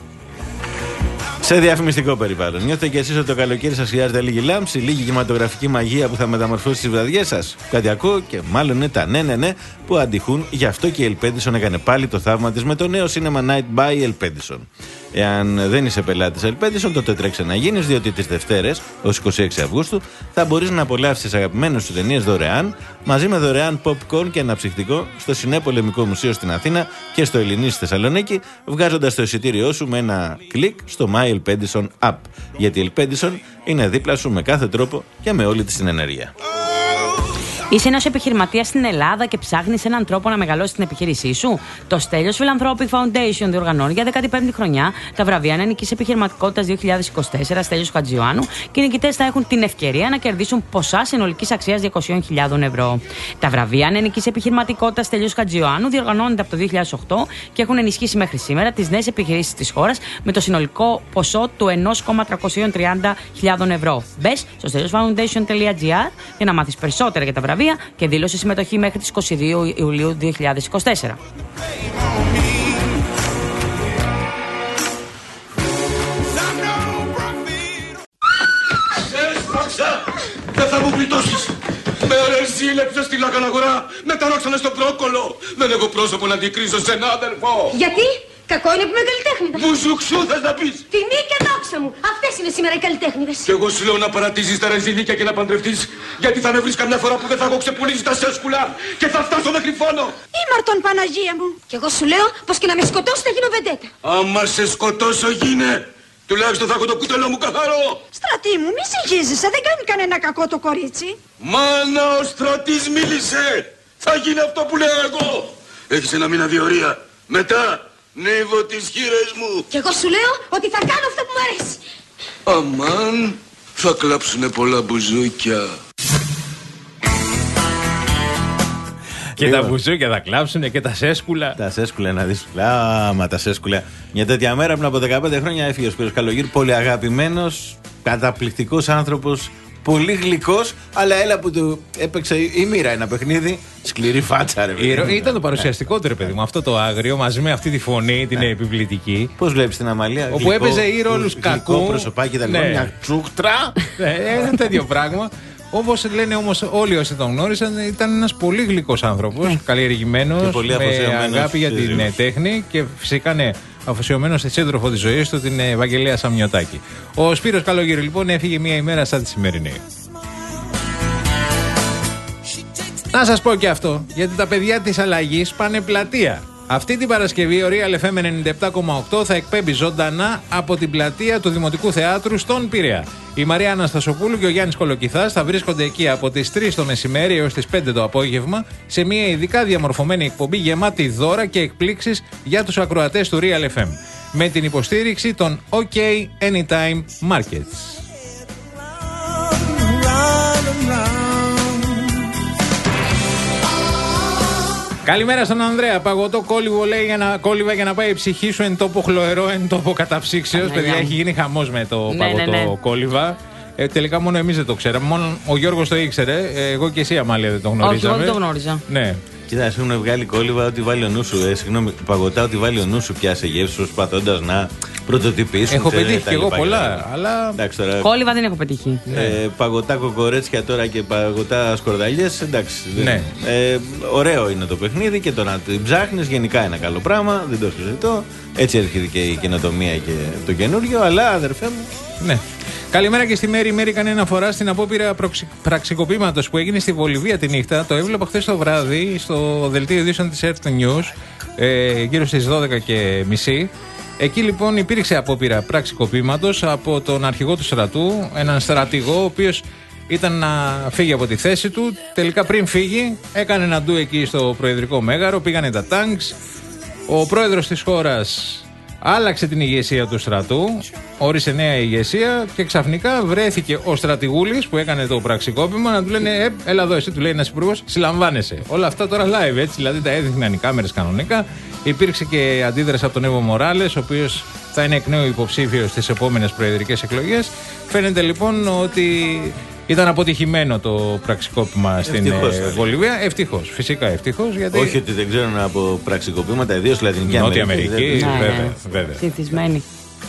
Σε διαφημιστικό περιβάλλον. Νιώθετε κι εσείς ότι το καλοκαίρι σας χρειάζεται λίγη λάμψη, λίγη κινηματογραφική μαγεία που θα μεταμορφώσει τις βραδιές σας? Κάτι ακούω και μάλλον είναι τα ναι, ναι, ναι που αντιχούν. Γι' αυτό και η Ελπέντισον έκανε πάλι το θαύμα της με το νέο Cinema Night by Ελπέντισον. Εάν δεν είσαι πελάτης Ελπέντισον, τότε τρέξε να γίνεις, διότι τις Δευτέρες ως είκοσι έξι Αυγούστου θα μπορείς να απολαύσεις τις αγαπημένες σου ταινίες δωρεάν, μαζί με δωρεάν popcorn και αναψυκτικό στο Σινέ Πολεμικό Μουσείο στην Αθήνα και στο Ελληνί στη Θεσσαλονίκη, βγάζοντας το εισιτήριό σου με ένα κλικ στο My Elpendison App. Γιατί η Elpendison είναι δίπλα σου με κάθε τρόπο και με όλη της την ενέργεια. Είσαι ένας επιχειρηματίας στην Ελλάδα και ψάχνεις έναν τρόπο να μεγαλώσεις την επιχείρησή σου? Το Στέλιος Philanthropic Foundation διοργανώνει για δέκατη πέμπτη χρονιά τα βραβεία Νεανικής Επιχειρηματικότητας δύο χιλιάδες είκοσι τέσσερα Στέλιος Χατζιωάννου και οι νικητές θα έχουν την ευκαιρία να κερδίσουν ποσά συνολικής αξίας διακόσιες χιλιάδες ευρώ. Τα βραβεία Νεανικής Επιχειρηματικότητας Στέλιος Χατζιωάννου διοργανώνονται από το δύο χιλιάδες οκτώ και έχουν ενισχύσει μέχρι σήμερα τις νέες επιχειρήσεις της χώρας με το συνολικό ποσό του ένα κόμμα τριακόσιες τριάντα χιλιάδες ευρώ. Μπες στο στέλιος foundation τελεία τζι άρ για να μάθεις περισσότερα για τα βραβεία και δήλωσε συμμετοχή μέχρι τις είκοσι δύο Ιουλίου δύο χιλιάδες είκοσι τέσσερα. Δεν θα μου πλητώσεις. Με ρε ζήλεψες στη λακαναγορά, με ταράξανε στο πρόκολο. Δεν έχω πρόσωπο να αντικρίσω σε έναν αδελφό. Γιατί? Κακό είναι που είμαι καλλιτέχνηδα. Μπουζουξού θες να πεις? Τιμή και δόξα μου. Αυτές είναι σήμερα οι καλλιτέχνηδες. Κι εγώ σου λέω να παρατήσεις τα ρεζιλίκια και να παντρευτείς. Γιατί θα με βρεις καμιά φορά που δεν θα έχω ξεπουλήσει τα σέσκουλα και θα φτάσω μέχρι φόνο. Ήμαρτον Παναγία μου. Κι εγώ σου λέω πως και να με σκοτώσει θα γίνω βεντέτα. Άμα σε σκοτώσω γίνε. Τουλάχιστον θα έχω το κουτελό μου καθαρό. Στρατή μου, μη συγχύζεσαι, δεν κάνει κανένα κακό το κορίτσι. Μάνα, ο Στρατής μίλησε. Θα γίνει αυτό που λέω εγώ. Έχεις ένα μήνα διορία. Μετά, νύβω τις χείρες μου. Κι εγώ σου λέω ότι θα κάνω αυτό που μου αρέσει. Αμάν, θα κλάψουνε πολλά μπουζούκια. Και τα μπουζούκια θα κλάψουνε και τα σέσκουλα. Τα σέσκουλα να δεις. Άμα τα σέσκουλα. Μια τέτοια μέρα πριν από δεκαπέντε χρόνια έφυγε ο Σπύρος Καλογύρου, πολύ αγαπημένος, καταπληκτικός άνθρωπος, πολύ γλυκός, αλλά έλα που του έπαιξε η μοίρα ένα παιχνίδι. Σκληρή φάτσα, ρε παιδί. Ρο... Ήταν το παρουσιαστικότερο, παιδί μου. Αυτό το άγριο μαζί με αυτή τη φωνή, την ναι. επιβλητική. Πώς βλέπεις την Αμαλία, όπου γλυκό, έπαιζε ή ρόλους κακού. Γλυκό προσωπάκι, τα λοιπόν, ναι. μια τσούχτρα. Ναι, ένα τέτοιο πράγμα. Όπως λένε όμως όλοι όσοι τον γνώρισαν, ήταν ένας πολύ γλυκός άνθρωπος, καλλιεργημένος, με αγάπη για την τέχνη και φυσικά ναι, αφοσιωμένος στη σύντροφο της ζωής του, την Ευαγγελία Σαμιωτάκη. Ο Σπύρος Καλογύρου λοιπόν έφυγε μία ημέρα σαν τη σημερινή. Να σας πω και αυτό, γιατί τα παιδιά της αλλαγής πάνε πλατεία. Αυτή την Παρασκευή ο Real εφ εμ ενενήντα επτά κόμμα οκτώ θα εκπέμπει ζωντανά από την πλατεία του Δημοτικού Θεάτρου στον Πειραιά. Η Μαρία Αναστασοπούλου και ο Γιάννης Κολοκυθάς θα βρίσκονται εκεί από τις τρεις το μεσημέρι έως τις πέντε το απόγευμα σε μια ειδικά διαμορφωμένη εκπομπή γεμάτη δώρα και εκπλήξεις για τους ακροατές του Real εφ εμ με την υποστήριξη των OK Anytime Markets. Καλημέρα στον Ανδρέα. Παγωτό κόλληβο λέει για να, κόλληβα για να πάει η ψυχή σου εν τόπο χλωερό, εν τόπο καταψύξεως. Παιδιά, έχει γίνει χαμός με το ναι, παγωτό ναι, ναι. κόλληβα. Ε, τελικά μόνο εμείς δεν το ξέραμε. Μόνο ο Γιώργος το ήξερε. Ε, εγώ και εσύ, Αμάλια, δεν το γνωρίζαμε. Όχι, εγώ δεν το γνώριζα. Ναι. Κοίτα, ας έχουν βγάλει κόλληβα ότι βάλει ο νου σου. Ε, συγγνώμη, παγωτά ότι βάλει ο νου σου πιάσε γεύση, προσπαθώντας να πρωτοτυπήσουν. Έχω πετύχει και εγώ πολλά, αλλά. Εντάξει, τώρα, κόλληβα δεν έχω πετύχει. Ε, ναι. Παγωτά κοκορέτσια τώρα και παγωτά σκορδαλιές, εντάξει. Ναι. Ε, ωραίο είναι το παιχνίδι και το να την ψάχνεις γενικά είναι καλό πράγμα, δεν το συζητώ. Έτσι έρχεται και η καινοτομία και το καινούριο, αλλά αδερφέ μου. Ναι. Καλημέρα και στη Μέρη. Η Μέρη έκανε αναφορά στην απόπειρα πραξικοπήματος που έγινε στη Βολιβία τη νύχτα. Το έβλεπα χθες το βράδυ στο δελτίο ειδήσεων της Earth News, ε, γύρω στις δώδεκα και μισή. Εκεί λοιπόν υπήρξε απόπειρα πραξικοπήματος από τον αρχηγό του στρατού, έναν στρατηγό, ο οποίος ήταν να φύγει από τη θέση του. Τελικά πριν φύγει, έκανε ένα ντου εκεί στο Προεδρικό Μέγαρο, πήγανε τα τάγκς. Ο πρόεδρος της χώρας άλλαξε την ηγεσία του στρατού, όρισε νέα ηγεσία και ξαφνικά βρέθηκε ο στρατηγούλης που έκανε το πραξικόπημα να του λένε ε, έλα εδώ εσύ, του λέει ένας υπουργός, συλλαμβάνεσαι. Όλα αυτά τώρα live, έτσι, δηλαδή τα έδειχναν οι κάμερες κανονικά. Υπήρξε και αντίδραση από τον Εύω Μοράλες, ο οποίος θα είναι εκ νέου υποψήφιος στις επόμενες προεδρικές εκλογές. Φαίνεται λοιπόν ότι ήταν αποτυχημένο το πραξικόπημα στην ευτυχώς, Βολιβία. Ευτυχώς, φυσικά ευτυχώς. Γιατί... Όχι ότι δεν ξέρουν από πραξικοπήματα, ιδίως στη Λατινική Αμερική. Νότια Αμερική, δεν... βέβαια. βέβαια. Συνηθισμένοι.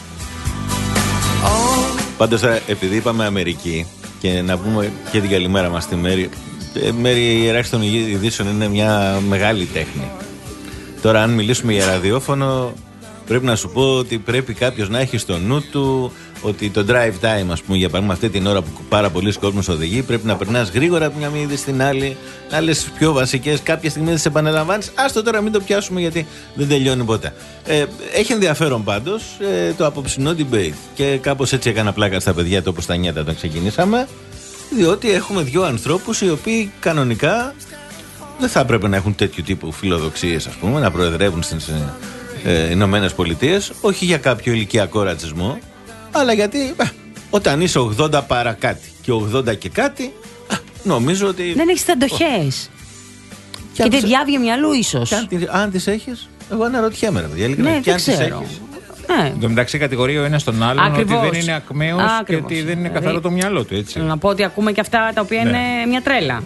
Πάντως, επειδή είπαμε Αμερική, και να πούμε και την καλημέρα μας στη Μέρη. Μέρη, η ιεράρχηση των ειδήσεων είναι μια μεγάλη τέχνη. Τώρα, αν μιλήσουμε για ραδιόφωνο, πρέπει να σου πω ότι πρέπει κάποιος να έχει στο νου του ότι το drive time, ας πούμε, για παράδειγμα, αυτή την ώρα που πάρα πολλοί κόσμος οδηγεί, πρέπει να περνάς γρήγορα από μια είδη στην άλλη, να λες τις πιο βασικές, κάποια στιγμή δεν τις επαναλαμβάνεις. Άστο τώρα, μην το πιάσουμε γιατί δεν τελειώνει ποτέ. Ε, έχει ενδιαφέρον πάντως ε, το απόψινό debate. Και κάπως έτσι έκανα πλάκα στα παιδιά το όπως τα νιάτα όταν ξεκινήσαμε, διότι έχουμε δύο ανθρώπους οι οποίοι κανονικά δεν θα έπρεπε να έχουν τέτοιου τύπου φιλοδοξίες, ας πούμε, να προεδρεύουν στις ε, Ηνωμένες Πολιτείες, όχι για κάποιο ηλικιακό ρατσισμό, αλλά γιατί ε, όταν είσαι ογδόντα παρά κάτι και ογδόντα και κάτι, ε, νομίζω ότι. Δεν έχεις αντοχές. Και, και τη διάβγεια μυαλού, ίσως. Αν, αν τις έχεις, εγώ αναρωτιέμαι, παιδιά. Ναι, δεν ξέρω. Εν τω μεταξύ, κατηγορεί ο ένας τον άλλον ότι δεν είναι ακμαίος και ότι δεν είναι καθαρό το μυαλό του. Έτσι. Να πω ότι ακούμε και αυτά τα οποία ναι. είναι μια τρέλα.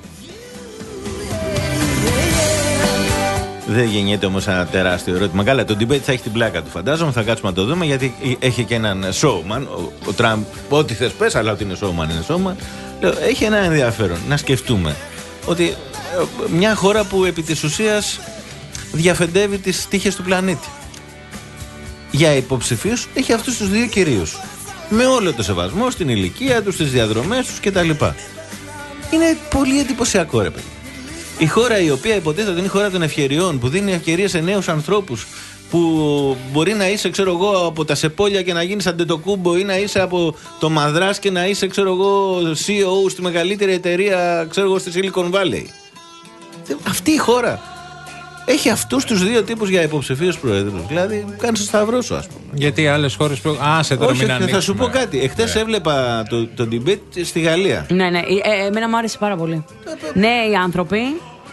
Δεν γεννιέται όμως ένα τεράστιο ερώτημα. Καλά, το debate θα έχει την πλάκα του, φαντάζομαι. Θα κάτσουμε να το δούμε γιατί έχει και έναν showman. Ο, ο Τραμπ, ό,τι θες πες, αλλά ότι είναι showman, είναι showman. Έχει ένα ενδιαφέρον να σκεφτούμε ότι μια χώρα που επί της ουσίας διαφεντεύει τις τύχες του πλανήτη, για υποψηφίους έχει αυτούς τους δύο κυρίους. Με όλο το σεβασμό στην ηλικία τους, στις διαδρομές τους κτλ. Είναι πολύ εντυπωσιακό, ρε παιδί. Η χώρα η οποία υποτίθεται είναι η χώρα των ευκαιριών, που δίνει ευκαιρίες σε νέους ανθρώπους, που μπορεί να είσαι, ξέρω εγώ, από τα Σεπόλια και να γίνεις Αντετοκούμπο, ή να είσαι από το Μαδράς και να είσαι, ξέρω εγώ, σι ι ο στη μεγαλύτερη εταιρεία, ξέρω εγώ, στη Silicon Valley. Αυτή η χώρα έχει αυτούς τους δύο τύπους για υποψηφίους προέδρους. Δηλαδή, κάνεις το σταυρό σου, ας πούμε. Γιατί άλλες χώρες. Προ... Α, σε τώρα όχι, μην ανοίξουμε. Θα σου πω κάτι. Εχθές yeah. έβλεπα το, το debate στη Γαλλία. Ναι, ναι. Ε, εμένα μου άρεσε πάρα πολύ. Νέοι άνθρωποι,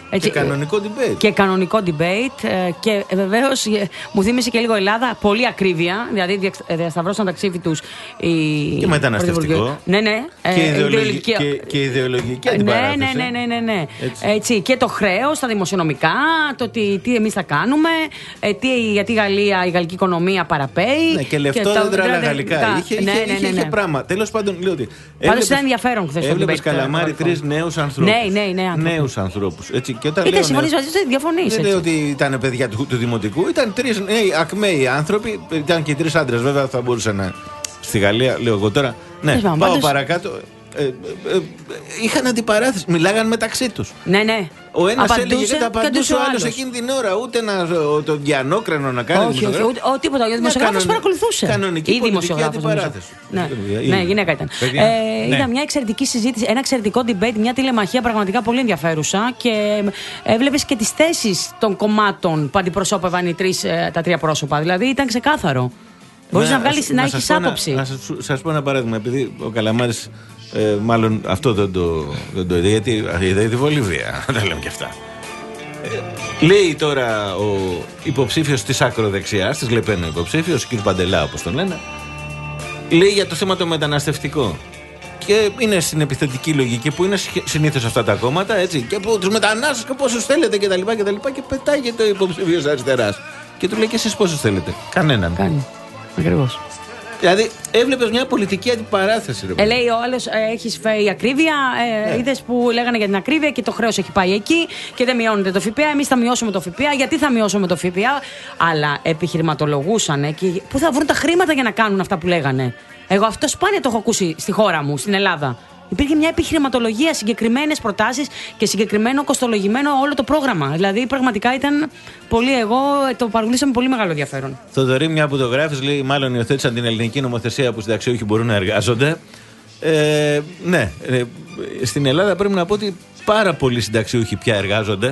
Έτσι, και κανονικό debate. Και κανονικό debate. ε, Και βεβαίως μου θύμισε και λίγο Ελλάδα. Πολύ ακρίβεια. Δηλαδή διαξ- ε, διασταυρώσαν τα ξύφη τους. Και μεταναστευτικό. Ναι, ναι. Και, ε, ιδεολογική, και, και ιδεολογική αντιπαράθεση. Ναι, ναι, ναι, ναι, ναι. Έτσι. Έτσι, και το χρέος, τα δημοσιονομικά, το τι, τι εμείς θα κάνουμε, ε, τι, γιατί η Γαλλία, η γαλλική οικονομία παραπέει. Ναι, και λεφτό δεν τραλά γαλλικά. Είχε, ναι, είχε, ναι, είχε, ναι, είχε ναι. πράγμα. Τέλος πάντων, λέω ότι. Πάντως ήταν ενδιαφέρον χθες το Έβλεπες debate, Καλαμάρι ε, τρεις νέους ανθρώπους. Ναι, ναι, ναι, ανθρώπους. Νέους ανθρώπους. Έτσι, και όταν Είτε λέω συμφωνείς νέους, μαζί του, είτε διαφωνείς. δεν λέω ότι ήταν παιδιά του, του δημοτικού, ήταν τρεις νέοι ακμαίοι άνθρωποι. Ήταν και οι τρεις άντρες, βέβαια θα μπορούσαν να. Στη Γαλλία, λέω εγώ τώρα. Ναι, Θες, πάω πάντως... παρακάτω. Ε, ε, ε, είχαν αντιπαράθεση, μιλάγαν μεταξύ τους. Ναι, ναι. Ο ένας έλεγε Απαντούσε και τα απαντούσε, και ο ο άλλος άλλος. εκείνη την ώρα. Ούτε να, το διανόκρανο να κάνει. Όχι, όχι, ούτε, ο, τίποτα. Ο δημοσιογράφος παρακολουθούσε. Κανονική Ή πολιτική δημοσιογράφος, αντιπαράθεση. Ναι, Ή- ναι, γυναίκα ήταν. Παιδιά, Ε, ναι. Είδα μια εξαιρετική συζήτηση, ένα εξαιρετικό debate, μια τηλεμαχία πραγματικά πολύ ενδιαφέρουσα και έβλεπες και τις θέσεις των κομμάτων που αντιπροσώπευαν οι τρεις, ε, τα τρία πρόσωπα. Δηλαδή ήταν ξεκάθαρο. Μπορείς να, βγάλεις, να, σας έχεις πω ένα- άποψη. Να σας, σας πω ένα παράδειγμα, επειδή ο Καλαμάρης ε, μάλλον αυτό δεν το, δεν το είδε, γιατί είδε τη Βολιβία, τα λέμε και αυτά. Ε, λέει τώρα ο υποψήφιος της ακροδεξιάς, της Λεπένο υποψήφιος, ο κ. Παντελά όπως τον λένε, λέει για το θέμα το μεταναστευτικό. Και είναι στην επιθετική λογική που είναι συνήθως αυτά τα κόμματα, έτσι, και που τους μετανάστες και πόσους θέλετε κτλ. Και, και, και, και πετάγει το υποψήφιος αριστεράς. Και του λέει και εσείς πόσους θέλετε. Κανέναν. Κάνει. Ακριβώς. Δηλαδή, έβλεπες μια πολιτική αντιπαράθεση. Ρε. Ε, λέει ο άλλος, ε, έχεις φέρει ακρίβεια. Ε, Ναι. Είδες που λέγανε για την ακρίβεια και το χρέος έχει πάει εκεί και δεν μειώνεται το ΦΠΑ. Εμείς θα μειώσουμε το ΦΠΑ. Γιατί θα μειώσουμε το ΦΠΑ? Αλλά επιχειρηματολογούσαν και πού θα βρουν τα χρήματα για να κάνουν αυτά που λέγανε. Εγώ αυτό σπάνια το έχω ακούσει στη χώρα μου, στην Ελλάδα. Υπήρχε μια επιχειρηματολογία, συγκεκριμένες προτάσεις και συγκεκριμένο κοστολογημένο όλο το πρόγραμμα. Δηλαδή, πραγματικά ήταν πολύ. Εγώ το παρακολουθήσα με πολύ μεγάλο ενδιαφέρον. Θοδωρή, μια που το γράφεις, λέει: μάλλον υιοθέτησαν την ελληνική νομοθεσία που συνταξιούχοι μπορούν να εργάζονται. Ε, ναι, ε, στην Ελλάδα πρέπει να πω ότι πάρα πολλοί συνταξιούχοι πια εργάζονται.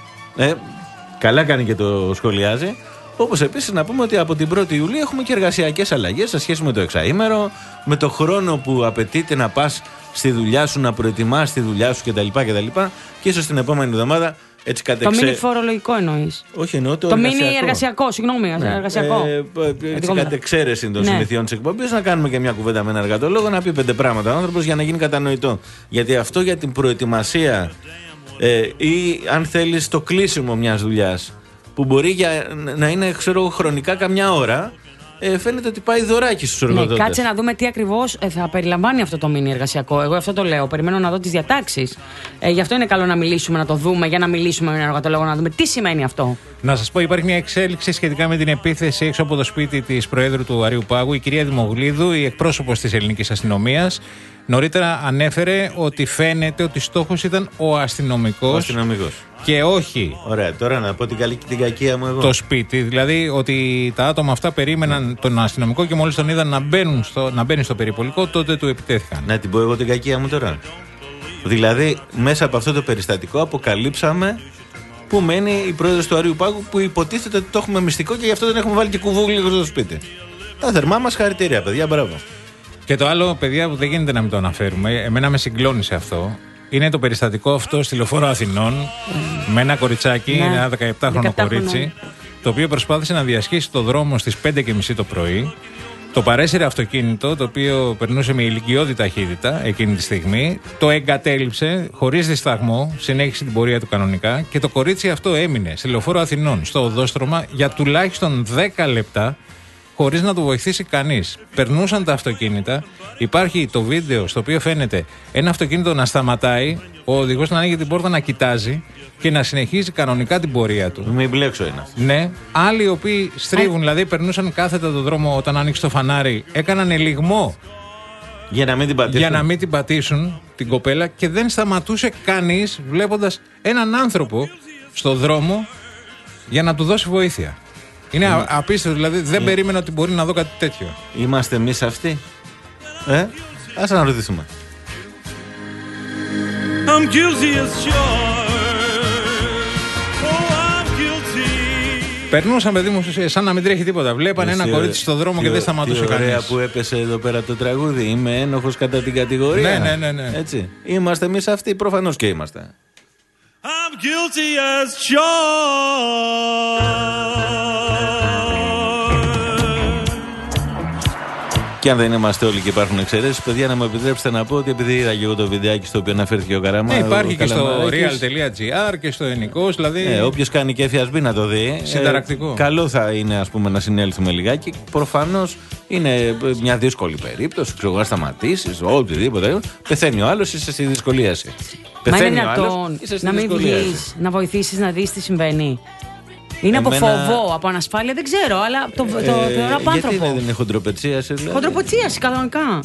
Ε, καλά κάνει και το σχολιάζει. Όπως επίσης να πούμε ότι από την πρώτη Ιουλίου έχουμε και εργασιακές αλλαγές σε σχέση με το εξαήμερο, με το χρόνο που απαιτείται να πας στη δουλειά σου, να προετοιμάσεις τη δουλειά σου κτλ. κτλ. Και ίσως την επόμενη εβδομάδα έτσι κατεξε... Το μίνι φορολογικό εννοείς? Όχι, εννοώ το, Το εργασιακό. μίνι εργασιακό, συγγνώμη, Ναι. εργασιακό. Ε, έτσι κατ' εξαίρεση των Ναι. συνηθιών της εκπομπής να κάνουμε και μια κουβέντα με έναν εργατολόγο να πει πέντε πράγματα ο άνθρωπος για να γίνει κατανοητό. Γιατί αυτό για την προετοιμασία ε, ή αν θέλεις το κλείσιμο μιας δουλειάς που μπορεί για, να είναι ξέρω, χρονικά καμιά ώρα, ε, φαίνεται ότι πάει δωράκι στους Ναι, εργοδότες. κάτσε να δούμε τι ακριβώς ε, θα περιλαμβάνει αυτό το μίνι εργασιακό. Εγώ αυτό το λέω. Περιμένω να δω τις διατάξεις. Ε, γι' αυτό είναι καλό να μιλήσουμε, να το δούμε, για να μιλήσουμε με έναν εργατολόγο, να δούμε τι σημαίνει αυτό. Να σας πω, υπάρχει μια εξέλιξη σχετικά με την επίθεση έξω από το σπίτι της Προέδρου του Αρείου Πάγου, η κυρία Δημογλίδου, η εκπρόσωπος της ελληνικής αστυνομίας. Νωρίτερα ανέφερε ότι φαίνεται ότι στόχος ήταν ο αστυνομικός. Ο αστυνομικός. Και όχι. Ωραία, τώρα να πω την, καλή, την κακία μου εγώ. Το σπίτι. Δηλαδή ότι τα άτομα αυτά περίμεναν τον αστυνομικό και μόλις τον είδαν να, μπαίνουν στο, να μπαίνει στο περιπολικό, τότε του επιτέθηκαν. Να την πω εγώ την κακία μου τώρα. Δηλαδή, μέσα από αυτό το περιστατικό αποκαλύψαμε πού μένει η πρόεδρος του Αρείου Πάγου, που υποτίθεται ότι το έχουμε μυστικό και γι' αυτό δεν έχουμε βάλει και κουβούγλι στο σπίτι. Τα θερμά μας χαρητήρια, παιδιά, μπράβο. Και το άλλο, παιδιά, που δεν γίνεται να μην το αναφέρουμε, εμένα με συγκλώνησε αυτό, είναι το περιστατικό αυτό στη Λεωφόρο Αθηνών με ένα κοριτσάκι, Ναι. ένα δεκαεπτάχρονο δεκαεπτάχρονο. κορίτσι, το οποίο προσπάθησε να διασχίσει το δρόμο στις πέντε και μισή το πρωί. Το παρέσυρε αυτοκίνητο, το οποίο περνούσε με ηλικιώδη ταχύτητα εκείνη τη στιγμή, το εγκατέλειψε χωρίς δισταγμό, συνέχισε την πορεία του κανονικά και το κορίτσι αυτό έμεινε στη Λεωφόρο Αθηνών, στο οδόστρωμα, για τουλάχιστον δέκα λεπτά, χωρίς να το βοηθήσει κανείς. Περνούσαν τα αυτοκίνητα, υπάρχει το βίντεο στο οποίο φαίνεται ένα αυτοκίνητο να σταματάει, ο οδηγός να ανοίγει την πόρτα, να κοιτάζει και να συνεχίζει κανονικά την πορεία του. Μην μπλέξω ένα. Ναι. Άλλοι οι οποίοι στρίβουν, δηλαδή περνούσαν κάθετα το δρόμο όταν άνοιξε το φανάρι, έκαναν ελιγμό για να μην την πατήσουν. για να μην την πατήσουν την κοπέλα και δεν σταματούσε κανείς βλέποντας έναν άνθρωπο στο δρόμο για να του δώσει βοήθεια. Είναι Mm. α- απίστευτο, δηλαδή δεν Mm. περίμενα ότι μπορεί να δω κάτι τέτοιο. Είμαστε εμείς αυτοί. Ε, ας αναρωτηθούμε. I'm guilty as charged. Oh, I'm guilty. Περνούσαν, παιδί μου, σαν να μην τρέχει τίποτα. Βλέπανε ένα Τι κορίτσι ωραία- στο δρόμο τι και δεν ω- σταματούσε τι ωραία κανείς. που έπεσε εδώ πέρα το τραγούδι. Είμαι ένοχος κατά την κατηγορία. Ναι, ναι, ναι, ναι. Έτσι. Είμαστε εμείς αυτοί, προφανώς και είμαστε. I'm guilty as charged. Και αν δεν είμαστε όλοι και υπάρχουν εξαιρέσεις, παιδιά, να μου επιτρέψετε να πω ότι επειδή είδα και εγώ το βιντεάκι στο οποίο αναφέρθηκε ο Καραμά. Ναι, υπάρχει ο και στο Καλαμαράκης, real.gr και στο Ενικός, δηλαδή. Ε, όποιος κάνει κέφι ας μπει να το δει. Συνταρακτικό. Ε, καλό θα είναι, ας πούμε, να συνέλθουμε λιγάκι. Προφανώς είναι μια δύσκολη περίπτωση. Ξέρω, να σταματήσεις, οτιδήποτε. Πεθαίνει ο άλλος, είσαι στη δυσκολία σου. Μα είναι Πεθαίνει ο άλλος, δυνατόν είσαι στη να μην δυσκολία σου. βγεις, να βοηθήσεις να δεις τι συμβαίνει. Είναι Εμένα- από φόβο, από ανασφάλεια, δεν ξέρω, αλλά το, το, το Ε, θεωρώ από γιατί άνθρωπο. δεν είναι χοντροπετσίαση, δηλαδή. Χοντροποτσίαση, κανονικά. I'm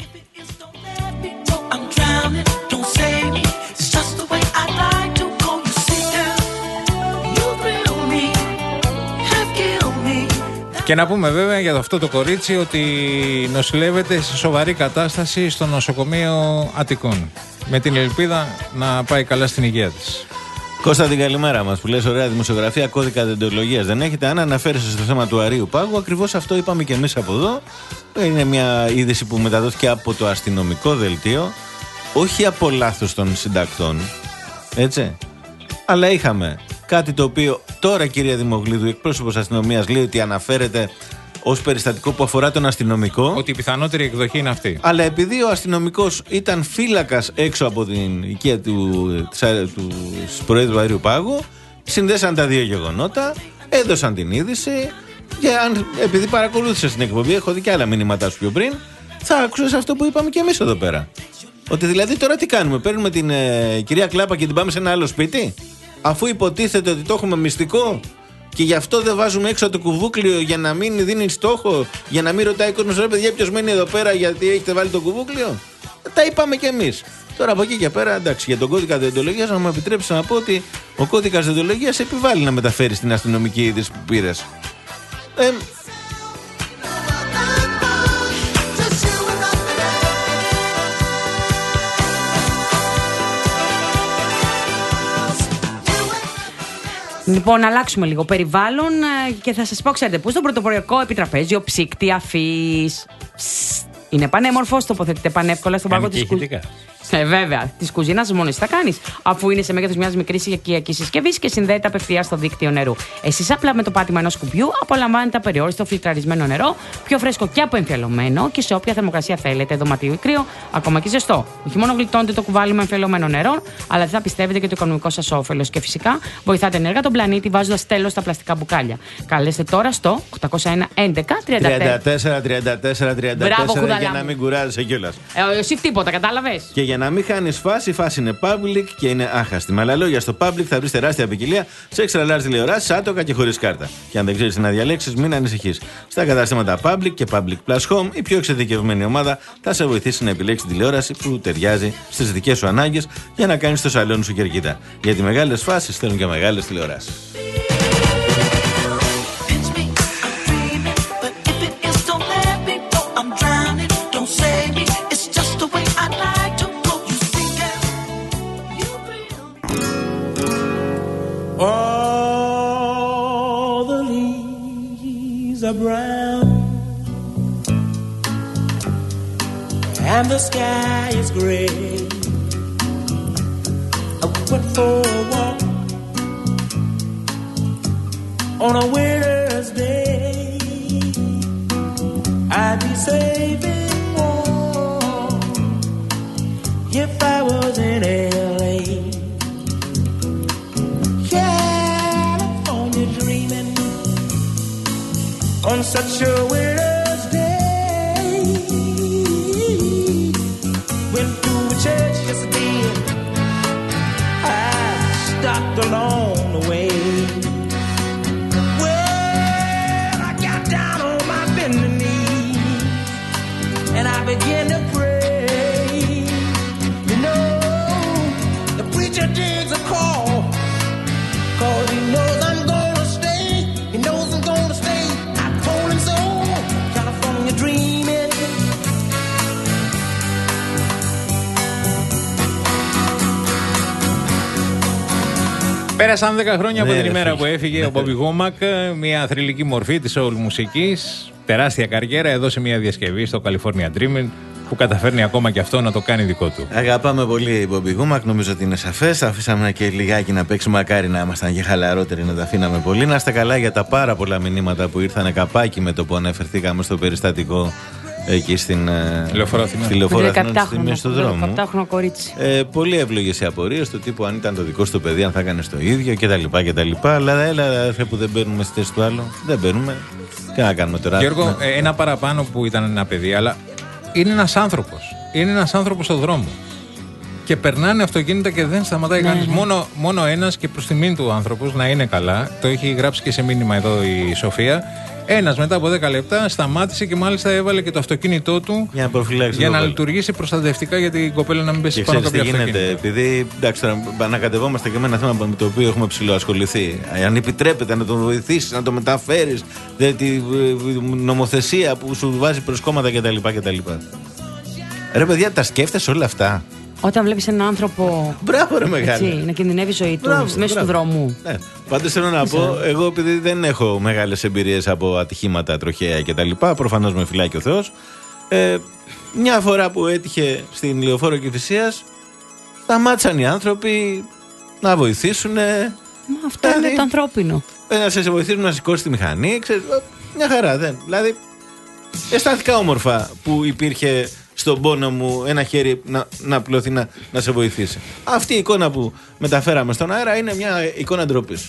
drowning, don't save me. It's just the way I like to go. You see, girl, you thrill me, have killed me. Και να πούμε βέβαια για αυτό το κορίτσι ότι νοσηλεύεται σε σοβαρή κατάσταση στο νοσοκομείο Αττικών. Με την ελπίδα να πάει καλά στην υγεία της. Κώστα, την καλημέρα μας που λες ωραία δημοσιογραφία, κώδικα δεοντολογίας δεν έχετε. Αν αναφέρεσαι στο θέμα του Αρείου Πάγου, ακριβώς αυτό είπαμε και εμείς από εδώ. Είναι μια είδηση που μεταδόθηκε από το αστυνομικό δελτίο, όχι από λάθος των συντακτών, έτσι. Αλλά είχαμε κάτι το οποίο τώρα, κυρία Δημογλίδου, εκπρόσωπος αστυνομίας λέει ότι αναφέρεται ως περιστατικό που αφορά τον αστυνομικό. Ότι η πιθανότερη εκδοχή είναι αυτή. Αλλά επειδή ο αστυνομικός ήταν φύλακας έξω από την οικία του, της, του Προέδρου Αερίου Πάγου, συνδέσαν τα δύο γεγονότα, έδωσαν την είδηση. Και αν, επειδή παρακολούθησες την εκπομπή, έχω δει και άλλα μηνύματά σου πιο πριν, θα άκουσες αυτό που είπαμε και εμείς εδώ πέρα. Ότι δηλαδή τώρα τι κάνουμε, παίρνουμε την ε, κυρία Κλάπα και την πάμε σε ένα άλλο σπίτι, αφού υποτίθεται ότι το έχουμε μυστικό. Και γι' αυτό δεν βάζουμε έξω το κουβούκλιο για να μην δίνει στόχο, για να μην ρωτάει ο κόσμος, ρε παιδιά, ποιος μένει εδώ πέρα, γιατί έχετε βάλει το κουβούκλιο. Τα είπαμε κι εμείς. Τώρα από εκεί και πέρα, εντάξει, για τον κώδικα δεοντολογίας, να μου επιτρέψει να πω ότι ο κώδικας δεοντολογίας επιβάλλει να μεταφέρει στην αστυνομική είδηση που πήρες. Ε, Λοιπόν, να αλλάξουμε λίγο περιβάλλον ε, και θα σας πω, ξέρετε, πού στον πρωτοποριακό επιτραπέζιο ψύκτη αφής. Είναι πανέμορφο, τοποθετείται πανεύκολα στον πάγο της κουζίνας. Ε, βέβαια, τη κουζίνα μόνο εσύ θα κάνει, αφού είναι σε μέγεθος μιας μικρής οικιακή συσκευής και συνδέεται απευθείας στο δίκτυο νερού. Εσείς απλά με το πάτημα ενός κουμπιού απολαμβάνετε απεριόριστο φιλτραρισμένο νερό, πιο φρέσκο και αποεμφιαλωμένο και σε όποια θερμοκρασία θέλετε, δωματίου ή κρύο, ακόμα και ζεστό. Όχι μόνο γλιτώνετε το κουβάλι με εμφιαλωμένο νερό, αλλά δεν θα πιστεύετε και το οικονομικό σας όφελος. Και φυσικά βοηθάτε ενεργά τον πλανήτη βάζοντας τέλος στα πλαστικά μπουκάλια. Καλέστε τώρα στο οκτώ ένα ένα έντεκα τριάντα τέσσερα τριάντα τέσσερα τριάντα τέσσερα για να μην κουράζεσαι κιόλας. Ε, εσύ τίποτα, κατάλαβες. Και για να μην χάνεις φάση, η φάση είναι public και είναι άχαστη. Με άλλα λόγια, στο public θα βρεις τεράστια ποικιλία σε extra large τηλεοράσεις, άτοκα και χωρίς κάρτα. Και αν δεν ξέρεις τι να διαλέξεις, μην ανησυχείς. Στα καταστήματα public και public plus home, η πιο εξειδικευμένη ομάδα θα σε βοηθήσει να επιλέξεις τηλεόραση που ταιριάζει στις δικές σου ανάγκες για να κάνεις το σαλόνι σου κερκίδα. Γιατί μεγάλες φάσεις θέλουν και μεγάλες τηλεοράσεις. All the leaves are brown and the sky is gray. I went for a walk on a winter's day. I'd be safe and warm if I was in L A. California dreaming on such a winter's day. Went to a church yesterday. I stopped along the way. Well, I got down on my bending knee and I began to pray. You know, the preacher digs a call, 'cause he knows I'm gonna stay. He knows I'm gonna stay. I told him so. California dreaming. Πέρασαν δέκα χρόνια από Ναι, την ρε, ημέρα φίλε. που έφυγε ο Μπόμπι Γόμακ, μια θρυλική μορφή της soul μουσικής, τεράστια καριέρα, έδωσε μια διασκευή στο California Dreaming, που καταφέρνει ακόμα και αυτό να το κάνει δικό του. Αγαπάμε πολύ Μπομπι Γούμακ, νομίζω ότι είναι σαφές. Αφήσαμε και λιγάκι να παίξουμε, μακάρι να ήμασταν και χαλαρότεροι, να τα αφήναμε πολύ. Να είστε καλά για τα πάρα πολλά μηνύματα που ήρθανε καπάκι με το που αναφερθήκαμε στο περιστατικό εκεί στην Λεωφόρο Αθηνών. Στη Λεωφόρο Αθηνών, στη μέση του δρόμου. δεκαεπτάχρονο κορίτσι. Ε, πολύ εύλογες οι απορίες του τύπου αν ήταν το δικό σου το παιδί, αν θα έκανε το ίδιο κτλ. κτλ. Αλλά έλα, αδερφέ, που δεν μπαίνουμε στη θέση του άλλου. Δεν μπαίνουμε. Τι να κάνουμε τώρα. Γιώργο, ε, ένα παραπάνω που ήταν ένα παιδί, αλλά είναι ένας άνθρωπος. Είναι ένας άνθρωπος στο δρόμο. Και περνάνε αυτοκίνητα και δεν σταματάει Ναι, κανείς. ναι. Μόνο, μόνο ένας και προς τιμήν του άνθρωπος να είναι καλά. Το έχει γράψει και σε μήνυμα εδώ η Σοφία. Ένας μετά από δέκα λεπτά σταμάτησε και μάλιστα έβαλε και το αυτοκίνητό του για να, για να λειτουργήσει προστατευτικά για την κοπέλα να μην πέσει πάνω από τι κάποιο γίνεται, αυτοκίνητο. επειδή εντάξει, τώρα ανακατευόμαστε και με ένα θέμα με το οποίο έχουμε ψηλοασχοληθεί. Αν επιτρέπεται να τον βοηθήσει, να το μεταφέρει, τη νομοθεσία που σου βάζει προσκόμματα κτλ. κτλ. Ρε παιδιά, τα σκέφτεσαι όλα αυτά. Όταν βλέπεις έναν άνθρωπο. Μπράβο, ρε μεγάλε. Έτσι, να κινδυνεύει η ζωή του Μπράβο, στη μέση του μπράβο. δρόμου. Ναι. Πάντως θέλω να πω, εγώ επειδή δεν έχω μεγάλες εμπειρίες από ατυχήματα τροχαία κτλ. Προφανώς με φυλάει ο Θεός. Ε, μια φορά που έτυχε στην Λεωφόρο Κηφισίας, σταμάτησαν οι άνθρωποι να βοηθήσουν. Μα αυτό είναι το ανθρώπινο. Να σε βοηθήσουν να σηκώσει τη μηχανή. Ξέρεις, μια χαρά δεν. Δηλαδή, αισθάνθηκα όμορφα που υπήρχε στον πόνο μου ένα χέρι να, να πλωθεί να, να σε βοηθήσει. Αυτή η εικόνα που μεταφέραμε στον αέρα είναι μια εικόνα ντροπής.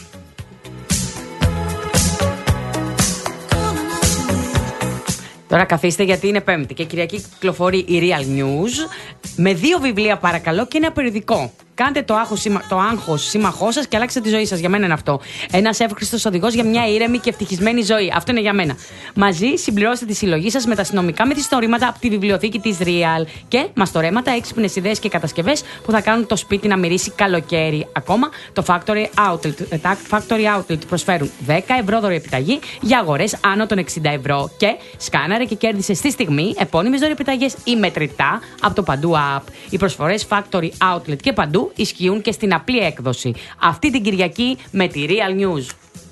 Τώρα καθίστε γιατί είναι Πέμπτη και Κυριακή κυκλοφορεί η Real News με δύο βιβλία παρακαλώ και ένα περιοδικό. Κάντε το, άγχος, το άγχος σύμμαχό σας και αλλάξτε τη ζωή σας. Για μένα είναι αυτό. Ένας εύχριστος οδηγός για μια ήρεμη και ευτυχισμένη ζωή. Αυτό είναι για μένα. Μαζί συμπληρώστε τη συλλογή σας με τα συνομικά μυθιστορήματα από τη βιβλιοθήκη της Real και μαστορέματα, έξυπνες ιδέες και κατασκευές που θα κάνουν το σπίτι να μυρίσει καλοκαίρι. Ακόμα το Factory Outlet. Τα Factory Outlet προσφέρουν δέκα ευρώ δωρεοεπιταγή για αγορές άνω των εξήντα ευρώ και σκάναρε και κέρδισε στη στιγμή επώνυμες δωρεοεπιταγές ή μετρητά από το Παντού App. Οι προσφορές Factory Outlet και Παντού ισχύουν και στην απλή έκδοση. Αυτή την Κυριακή με τη Real News.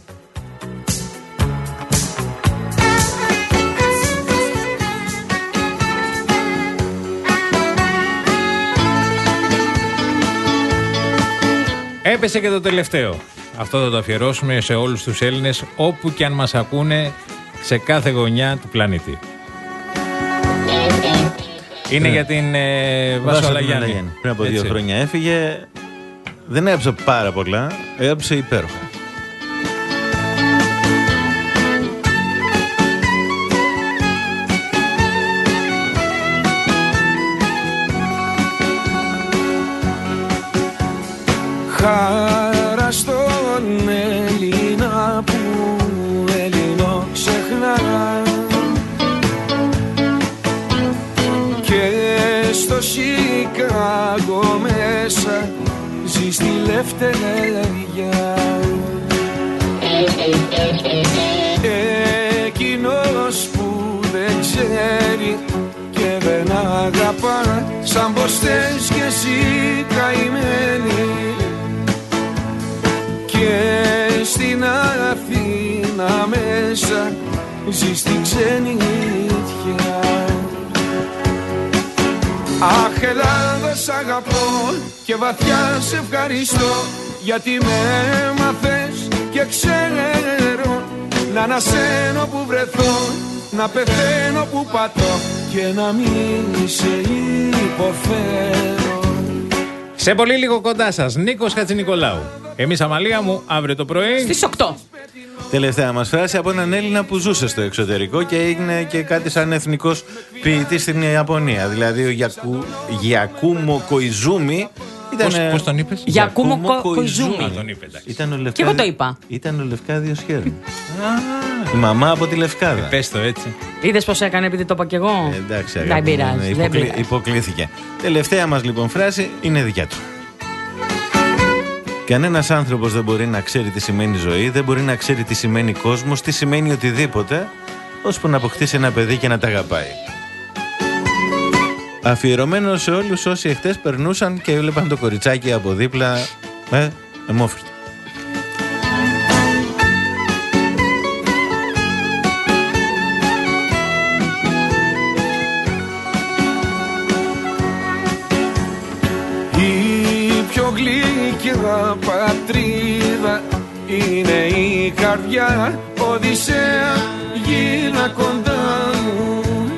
Έπεσε και το τελευταίο. Αυτό θα το αφιερώσουμε σε όλους τους Έλληνες όπου και αν μας ακούνε σε κάθε γωνιά του πλανήτη. Είναι ναι. για την ε, Βάσο Αλαγιάννη. Πριν από δύο χρόνια έφυγε. Δεν έγραψε πάρα πολλά, έγραψε υπέροχα. Χάρα στον Έλληνα που Έλληνο ξεχνά και στο Σικάγο μέσα ζει στη λευτεριά. Εκείνος που δεν ξέρει και δεν αγαπά σαν πως θες κι εσύ καημένη και στην Αθήνα μέσα ζει στην ξενιτιά. Αχ, Ελλάδα σ' αγαπώ και βαθιά σε ευχαριστώ γιατί με έμαθες και ξέρω να ανασένω που βρεθώ, να πεθαίνω που πατώ και να μην σε υποφέρω. Σε πολύ λίγο κοντά σας, Νίκος Χατζηνικολάου. Εμείς Αμαλία μου, αύριο το πρωί στις οκτώ. Τελευταία μας φράση από έναν Έλληνα που ζούσε στο εξωτερικό και έγινε και κάτι σαν εθνικός ποιητής στην Ιαπωνία. Δηλαδή ο Γιακού, Γιακούμο Κοϊζούμι ήταν. Πώς, πώς τον είπες? Γιακούμο Κοϊζούμι. Ήταν ο Και εγώ το είπα. Ήταν ο Λευκάδιος Χέρον. Η μαμά από τη Λευκάδα. Ε, πες το έτσι. Είδες πως έκανε επειδή το είπα κι εγώ. Ε, εντάξει, δεν αγαπητέ, πειράζει. υποκλει... Δεν πειράζει. Υποκλήθηκε. Τελευταία μας λοιπόν φράση είναι δικιά του. Κανένας άνθρωπος δεν μπορεί να ξέρει τι σημαίνει ζωή, δεν μπορεί να ξέρει τι σημαίνει κόσμος, τι σημαίνει οτιδήποτε, ώσπου να αποκτήσει ένα παιδί και να τα αγαπάει. Αφιερωμένο σε όλους όσοι εχθές περνούσαν και έβλεπαν το κοριτσάκι από δίπλα με αιμόφυρτο. καρδιά Οδυσσέα γίνα κοντά μου,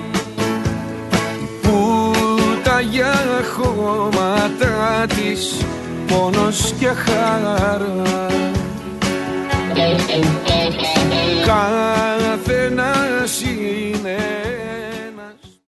που τα για χώματα της πόνος και χαρά. Καθένας είναι